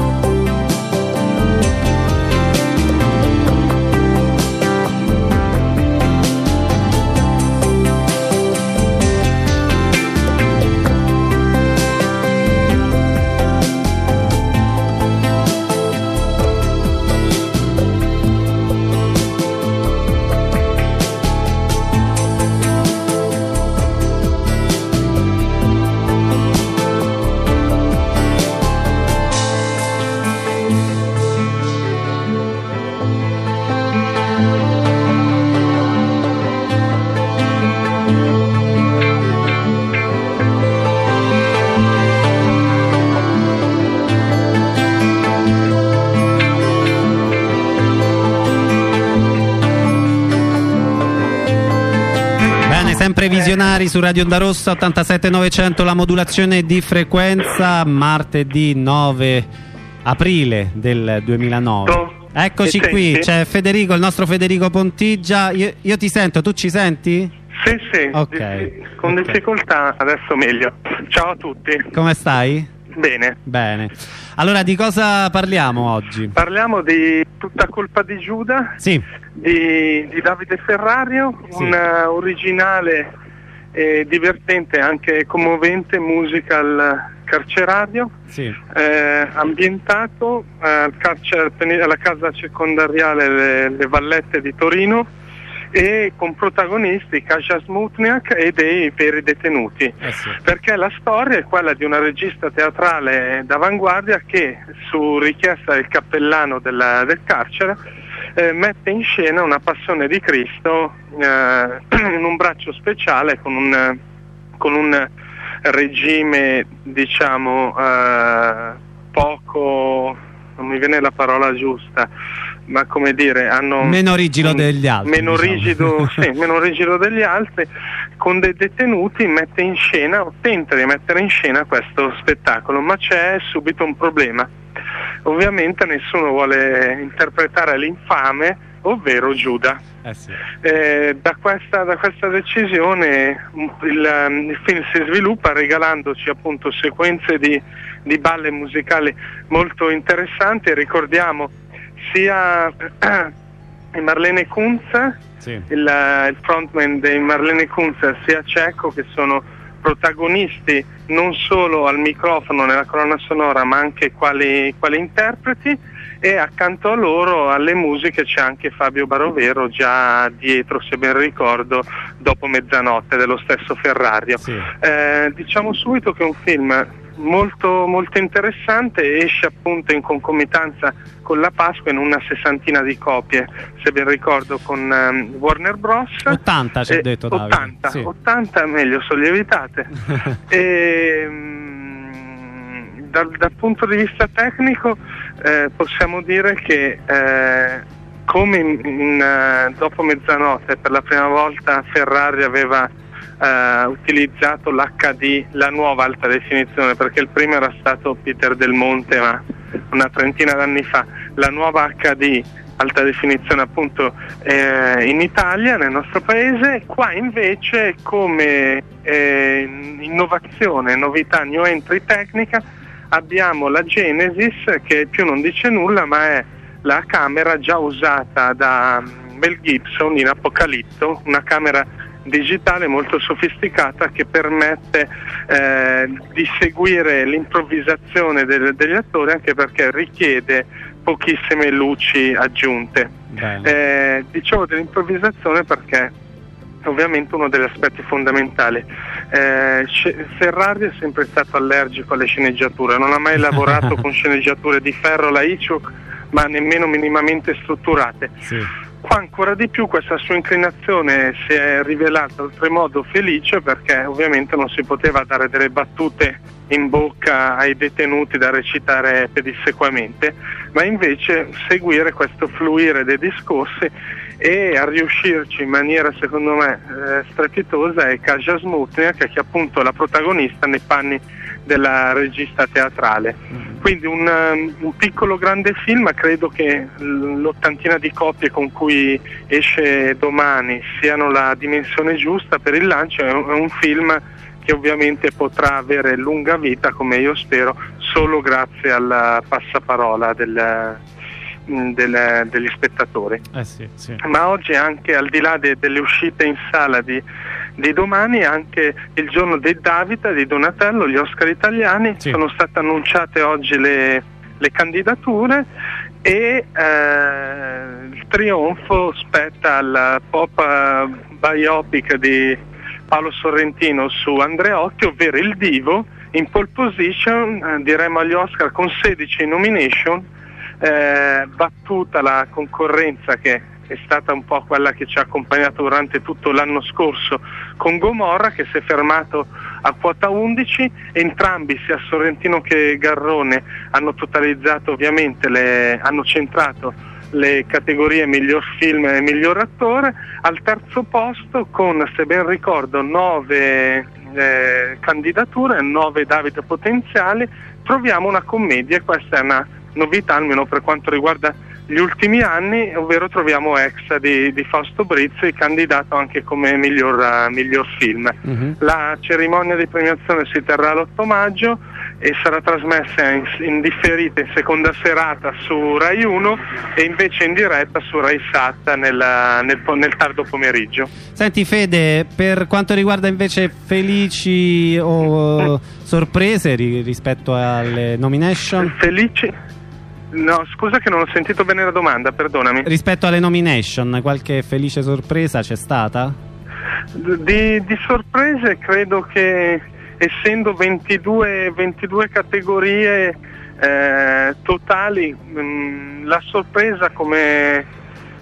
Sempre visionari su Radio Onda Rossa 87900, la modulazione di frequenza, martedì 9 aprile del 2009. Eccoci qui, c'è Federico, il nostro Federico Pontigia. Io ti sento, tu ci senti? Sì, ok. Con difficoltà, adesso meglio. Ciao a tutti. Come stai? Bene. Allora, di cosa parliamo oggi? Parliamo di Tutta colpa di Giuda, di Davide Ferrario, una originale e divertente, anche commovente musical carcerario, ambientato alla casa circondariale Le Vallette di Torino, e con protagonisti Kasia Smutniak e dei veri detenuti, perché la storia è quella di una regista teatrale d'avanguardia che, su richiesta del cappellano del carcere, mette in scena una passione di Cristo in un braccio speciale con un regime, diciamo, poco, non mi viene la parola giusta, ma come dire, hanno meno rigido degli altri, meno rigido, sì, meno rigido degli altri, con dei detenuti mette in scena, o tenta di mettere in scena questo spettacolo, ma c'è subito un problema. Ovviamente nessuno vuole interpretare l'infame, ovvero Giuda. Sì. Da questa decisione il film si sviluppa regalandoci appunto sequenze di balle musicali molto interessanti. Ricordiamo sia Marlene Kunz, sì, il frontman dei Marlene Kunz, sia Cecco, che sono protagonisti non solo al microfono nella colonna sonora ma anche quali interpreti, e accanto a loro alle musiche c'è anche Fabio Barovero già dietro, se ben ricordo, Dopo mezzanotte dello stesso Ferrario. Sì. Diciamo subito che è un film molto, molto interessante, esce appunto in concomitanza con la Pasqua in una 60ina di copie, se ben ricordo, con Warner Bros. 80 ci ha detto Davide. 80, sì. 80 meglio, sollievitate. Dal punto di vista tecnico possiamo dire che come in Dopo mezzanotte per la prima volta Ferrari aveva utilizzato l'HD, la nuova alta definizione, perché il primo era stato Peter Del Monte, ma una trentina d'anni fa. La nuova HD alta definizione appunto in Italia, nel nostro paese. Qua invece come innovazione, novità, new entry tecnica, abbiamo la Genesis, che più non dice nulla, ma è la camera già usata da Mel Gibson in Apocalitto, una camera digitale molto sofisticata che permette di seguire l'improvvisazione degli attori, anche perché richiede pochissime luci aggiunte. Dicevo dell'improvvisazione perché ovviamente uno degli aspetti fondamentali. Ferrari è sempre stato allergico alle sceneggiature, non ha mai lavorato con sceneggiature di ferro alla Hitchcock, ma nemmeno minimamente strutturate. Sì. Qua ancora di più questa sua inclinazione si è rivelata oltremodo felice, perché ovviamente non si poteva dare delle battute in bocca ai detenuti da recitare pedissequamente, ma invece seguire questo fluire dei discorsi, e a riuscirci in maniera secondo me strepitosa è Kasia Smutniak, che è appunto la protagonista nei panni della regista teatrale. Quindi un piccolo grande film, ma credo che l'80ina di copie con cui esce domani siano la dimensione giusta per il lancio. È un film che ovviamente potrà avere lunga vita, come io spero, solo grazie al passaparola degli spettatori. Sì, sì. Ma oggi, anche al di là delle uscite in sala di domani, anche il giorno dei Davide di Donatello, gli Oscar italiani, sì. Sono state annunciate oggi le candidature, e il trionfo spetta al pop biopic di Paolo Sorrentino su Andreotti, ovvero Il Divo, in pole position, diremmo agli Oscar, con 16 nomination, battuta la concorrenza che è stata un po' quella che ci ha accompagnato durante tutto l'anno scorso con Gomorra, che si è fermato a quota 11. Entrambi, sia Sorrentino che Garrone, hanno totalizzato ovviamente, hanno centrato le categorie miglior film e miglior attore. Al terzo posto, con, se ben ricordo, 9 candidature, 9 Davide potenziali, troviamo una commedia, e questa è una novità almeno per quanto riguarda gli ultimi anni, ovvero troviamo Exa di Fausto Brizzi, candidato anche come miglior film. La cerimonia di premiazione si terrà l'8 maggio e sarà trasmessa in differita in seconda serata su Rai 1 e invece in diretta su Rai Sat nel tardo pomeriggio. Senti Fede, per quanto riguarda invece felici o sorprese rispetto alle nomination? Felici? No, scusa che non ho sentito bene la domanda, perdonami. Rispetto alle nomination, qualche felice sorpresa c'è stata? Di sorprese credo che, essendo 22 categorie totali, la sorpresa come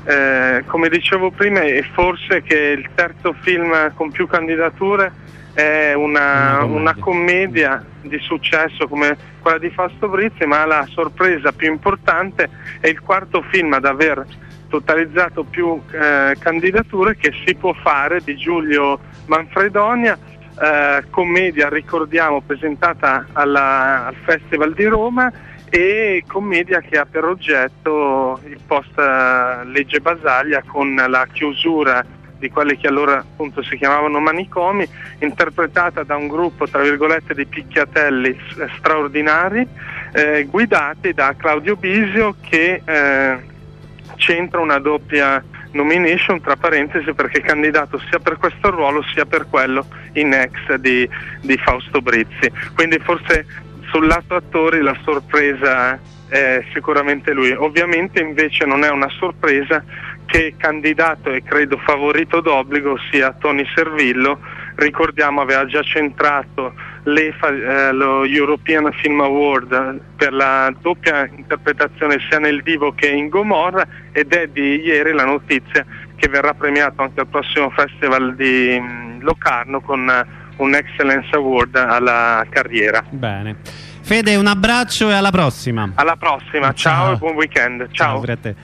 come dicevo prima, è forse che il terzo film con più candidature è una commedia di successo come quella di Fausto Brizzi, ma la sorpresa più importante è il quarto film ad aver totalizzato più candidature che si può fare, di Giulio Manfredonia, commedia, ricordiamo, presentata al Festival di Roma, e commedia che ha per oggetto il post legge Basaglia, con la chiusura di quelli che allora appunto si chiamavano manicomi, interpretata da un gruppo tra virgolette di picchiatelli straordinari, guidati da Claudio Bisio, che c'entra una doppia nomination, tra parentesi, perché è candidato sia per questo ruolo sia per quello in ex di Fausto Brizzi. Quindi forse sul lato attori la sorpresa è sicuramente lui. Ovviamente invece non è una sorpresa che candidato e credo favorito d'obbligo sia Tony Servillo. Ricordiamo aveva già centrato lo European Film Award per la doppia interpretazione sia nel Divo che in Gomorra, ed è di ieri la notizia che verrà premiato anche al prossimo festival di Locarno con un Excellence Award alla carriera. Bene. Fede, un abbraccio e alla prossima. Alla prossima, ciao e buon weekend. Ciao. Ciao a te.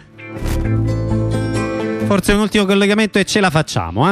Forse un ultimo collegamento e ce la facciamo,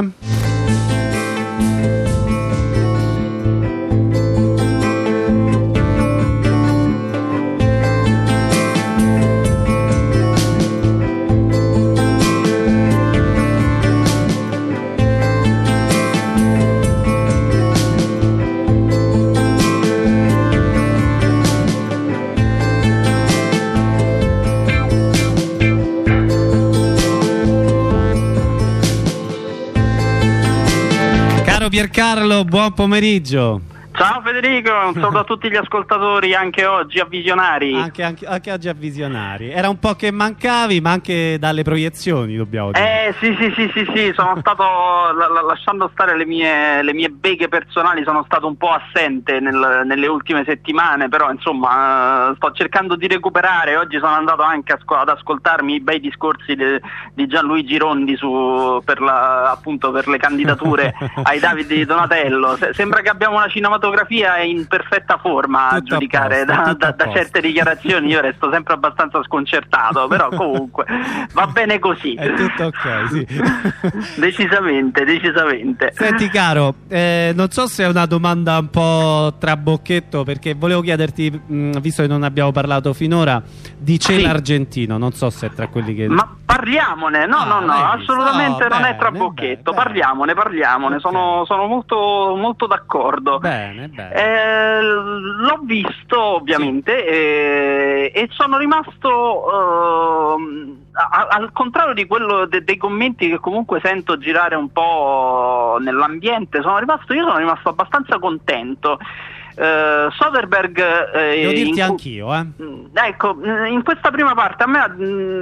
Piercarlo, buon pomeriggio. Ciao Federico, un saluto a tutti gli ascoltatori, anche oggi a Visionari. Anche oggi a Visionari. Era un po' che mancavi, ma anche dalle proiezioni, dobbiamo dire. Sì, sono stato, lasciando stare le mie beghe personali, sono stato un po' assente nelle ultime settimane, però insomma sto cercando di recuperare. Oggi sono andato anche ad ascoltarmi i bei discorsi di Gianluigi Rondi per le candidature ai Davide di Donatello. Sembra che abbiamo una cinematografia in perfetta forma, tutto a giudicare da certe dichiarazioni. Io resto sempre abbastanza sconcertato, però comunque va bene così. È tutto ok, sì. Decisamente. Senti caro, non so se è una domanda un po' trabocchetto, perché volevo chiederti, visto che non abbiamo parlato finora, di cielo argentino, non so se è tra quelli che... Ma parliamone, no, assolutamente non è trabocchetto, parliamone, okay. Sono molto d'accordo. Bene. L'ho visto ovviamente, e sono rimasto al contrario di quello dei commenti che comunque sento girare un po' nell'ambiente. Sono rimasto abbastanza contento. Soderbergh, devo dirti anch'io, ecco, in questa prima parte a me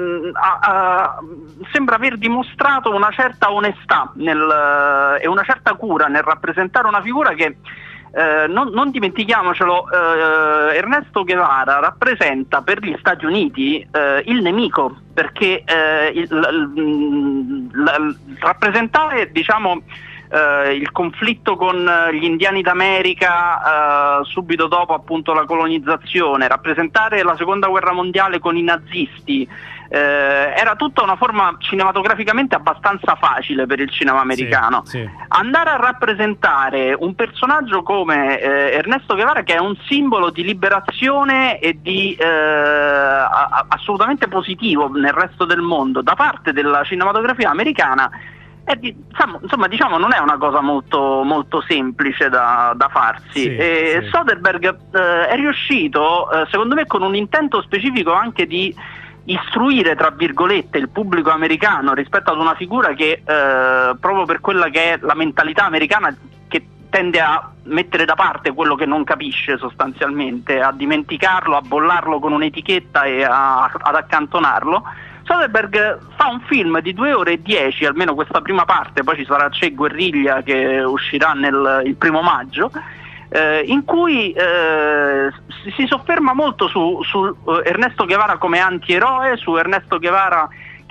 sembra aver dimostrato una certa onestà e una certa cura nel rappresentare una figura che non dimentichiamocelo, Ernesto Guevara rappresenta per gli Stati Uniti il nemico, perché rappresentare, diciamo, il conflitto con gli indiani d'America subito dopo appunto la colonizzazione, rappresentare la seconda guerra mondiale con i nazisti, era tutta una forma cinematograficamente abbastanza facile per il cinema americano. Sì. Andare a rappresentare un personaggio come Ernesto Guevara, che è un simbolo di liberazione e di assolutamente positivo nel resto del mondo da parte della cinematografia americana, insomma, diciamo, non è una cosa molto semplice da farsi. Sì. Soderbergh è riuscito, secondo me, con un intento specifico anche di istruire, tra virgolette, il pubblico americano rispetto ad una figura che proprio per quella che è la mentalità americana, che tende a mettere da parte quello che non capisce sostanzialmente, a dimenticarlo, a bollarlo con un'etichetta e ad accantonarlo. Soderbergh fa un film di 2 ore e 10, almeno questa prima parte, poi ci sarà C'è Guerriglia che uscirà il 1° maggio, in cui si sofferma molto su Ernesto Guevara come antieroe, su Ernesto Guevara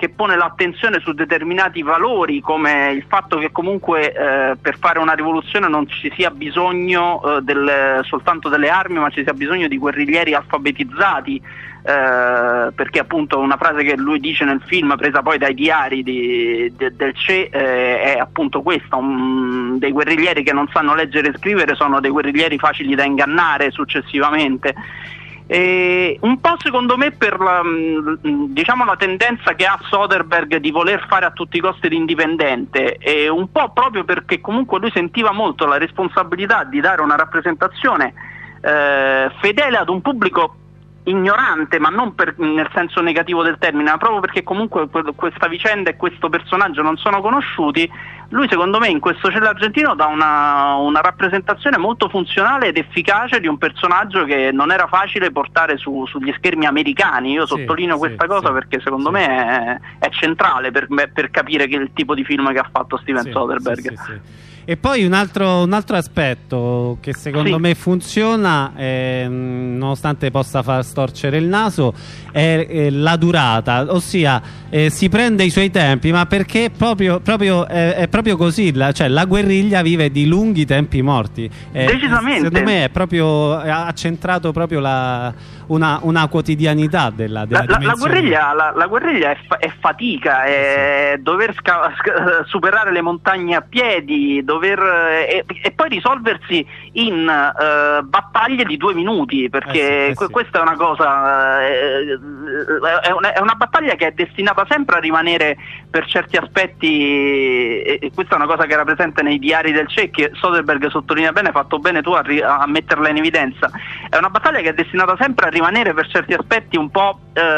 che pone l'attenzione su determinati valori, come il fatto che comunque per fare una rivoluzione non ci sia bisogno soltanto delle armi, ma ci sia bisogno di guerriglieri alfabetizzati, perché appunto una frase che lui dice nel film, presa poi dai diari del Che, è appunto questa: dei guerriglieri che non sanno leggere e scrivere sono dei guerriglieri facili da ingannare successivamente. Un po' secondo me per la tendenza che ha Soderbergh di voler fare a tutti i costi l'indipendente, e un po' proprio perché comunque lui sentiva molto la responsabilità di dare una rappresentazione fedele ad un pubblico ignorante, ma non nel senso negativo del termine, ma proprio perché comunque questa vicenda e questo personaggio non sono conosciuti. Lui secondo me in questo Cielo Argentino dà una rappresentazione molto funzionale ed efficace di un personaggio che non era facile portare sugli schermi americani. Io sottolineo questa cosa perché secondo me è centrale per capire che il tipo di film che ha fatto Steven Soderbergh. E poi un altro aspetto che secondo me funziona, nonostante possa far storcere il naso, è la durata, ossia si prende i suoi tempi, ma perché è proprio così, cioè la guerriglia vive di lunghi tempi morti. Decisamente. Secondo me ha centrato proprio una quotidianità della dimensione. La guerriglia è fatica, è dover superare le montagne a piedi, e poi risolversi in battaglie di 2 minuti, perché questa è una cosa, è una battaglia che è destinata sempre a rimanere per certi aspetti, e questa è una cosa che era presente nei diari del Che, che Soderbergh sottolinea bene, hai fatto bene tu a metterla in evidenza. È una battaglia che è destinata sempre a rimanere per certi aspetti un po'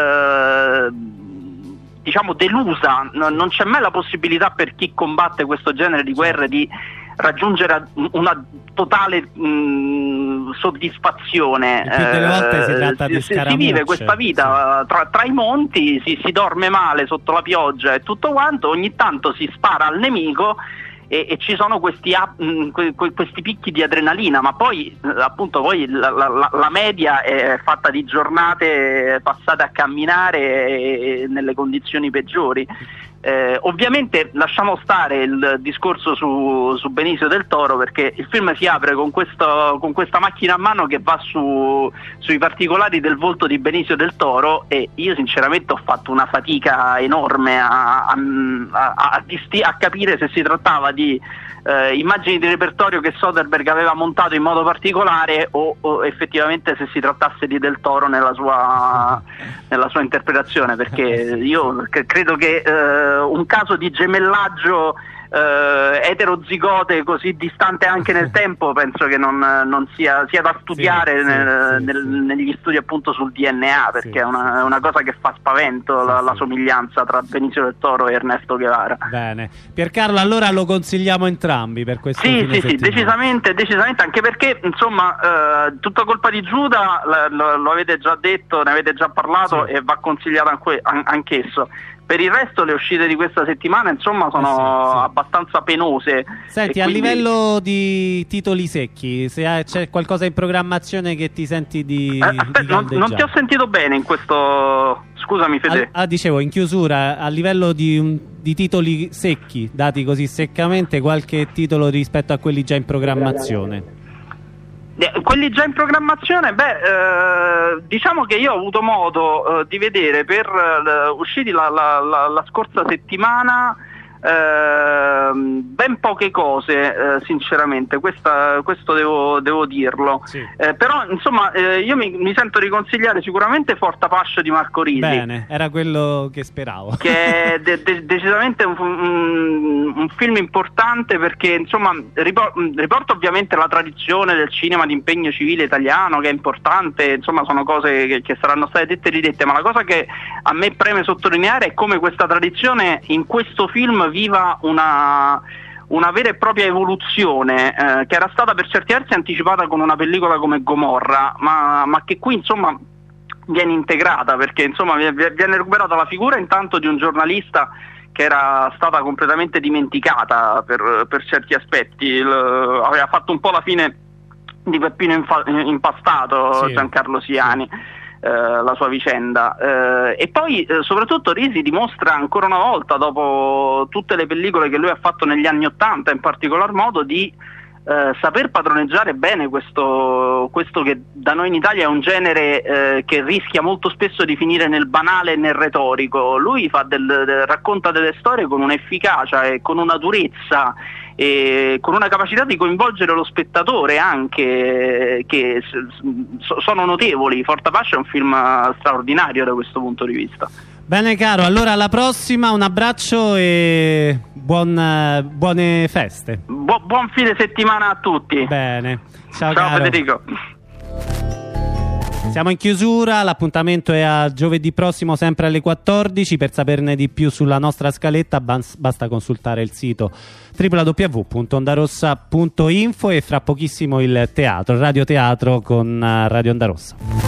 delusa. Non c'è mai la possibilità per chi combatte questo genere di guerre di raggiungere una totale soddisfazione. Più delle volte si tratta di scaramucce. Si vive questa vita tra i monti, si dorme male sotto la pioggia e tutto quanto, ogni tanto si spara al nemico e ci sono questi picchi di adrenalina, ma poi appunto la media è fatta di giornate passate a camminare nelle condizioni peggiori. Ovviamente lasciamo stare il discorso su Benicio del Toro, perché il film si apre con questa macchina a mano che va sui particolari del volto di Benicio del Toro, e io sinceramente ho fatto una fatica enorme a capire se si trattava di immagini di repertorio che Soderbergh aveva montato in modo particolare o effettivamente se si trattasse di Del Toro nella sua interpretazione, perché io credo che un caso di gemellaggio eterozigote così distante anche nel tempo penso che non sia da studiare negli studi appunto sul DNA, perché è una cosa che fa spavento la somiglianza tra Benicio del Toro e Ernesto Guevara. Bene, Piercarlo, allora lo consigliamo entrambi per questo fine settimana. Decisamente, anche perché insomma Tutta colpa di Giuda lo avete già detto, ne avete già parlato e va consigliato anch'esso. Per il resto le uscite di questa settimana insomma sono abbastanza penose. Senti, a livello di titoli secchi, se c'è qualcosa in programmazione che ti senti di non ti ho sentito bene in questo. Scusami Fede. Dicevo, in chiusura, a livello di titoli secchi, dati così seccamente, qualche titolo rispetto a quelli già in programmazione? Quelli già in programmazione, diciamo che io ho avuto modo di vedere usciti la scorsa settimana ben poche cose, sinceramente, questo devo dirlo. Però insomma io mi sento di consigliare sicuramente Fort Apache di Marco Risi. Bene, era quello che speravo. Che è decisamente un film importante, perché insomma riporta ovviamente la tradizione del cinema di impegno civile italiano, che è importante, insomma sono cose che saranno state dette e ridette, ma la cosa che a me preme sottolineare è come questa tradizione in questo film viva una vera e propria evoluzione, che era stata per certi versi anticipata con una pellicola come Gomorra, ma che qui insomma viene integrata, perché insomma viene recuperata la figura intanto di un giornalista che era stata completamente dimenticata per certi aspetti. Aveva fatto un po' la fine di Peppino Impastato, Giancarlo Siani. vicenda, e poi soprattutto Risi dimostra ancora una volta, dopo tutte le pellicole che lui ha fatto negli anni '80 in particolar modo, di saper padroneggiare bene questo che da noi in Italia è un genere che rischia molto spesso di finire nel banale e nel retorico. Lui racconta delle storie con un'efficacia e con una durezza e con una capacità di coinvolgere lo spettatore anche, che sono notevoli. Fort Apache è un film straordinario da questo punto di vista. Bene caro, allora alla prossima, un abbraccio e buone feste. Buon fine settimana a tutti. Bene, ciao caro. Federico. Siamo in chiusura, l'appuntamento è a giovedì prossimo sempre alle 14. Per saperne di più sulla nostra scaletta basta consultare il sito www.ondarossa.info e fra pochissimo il radioteatro con Radio Onda Rossa.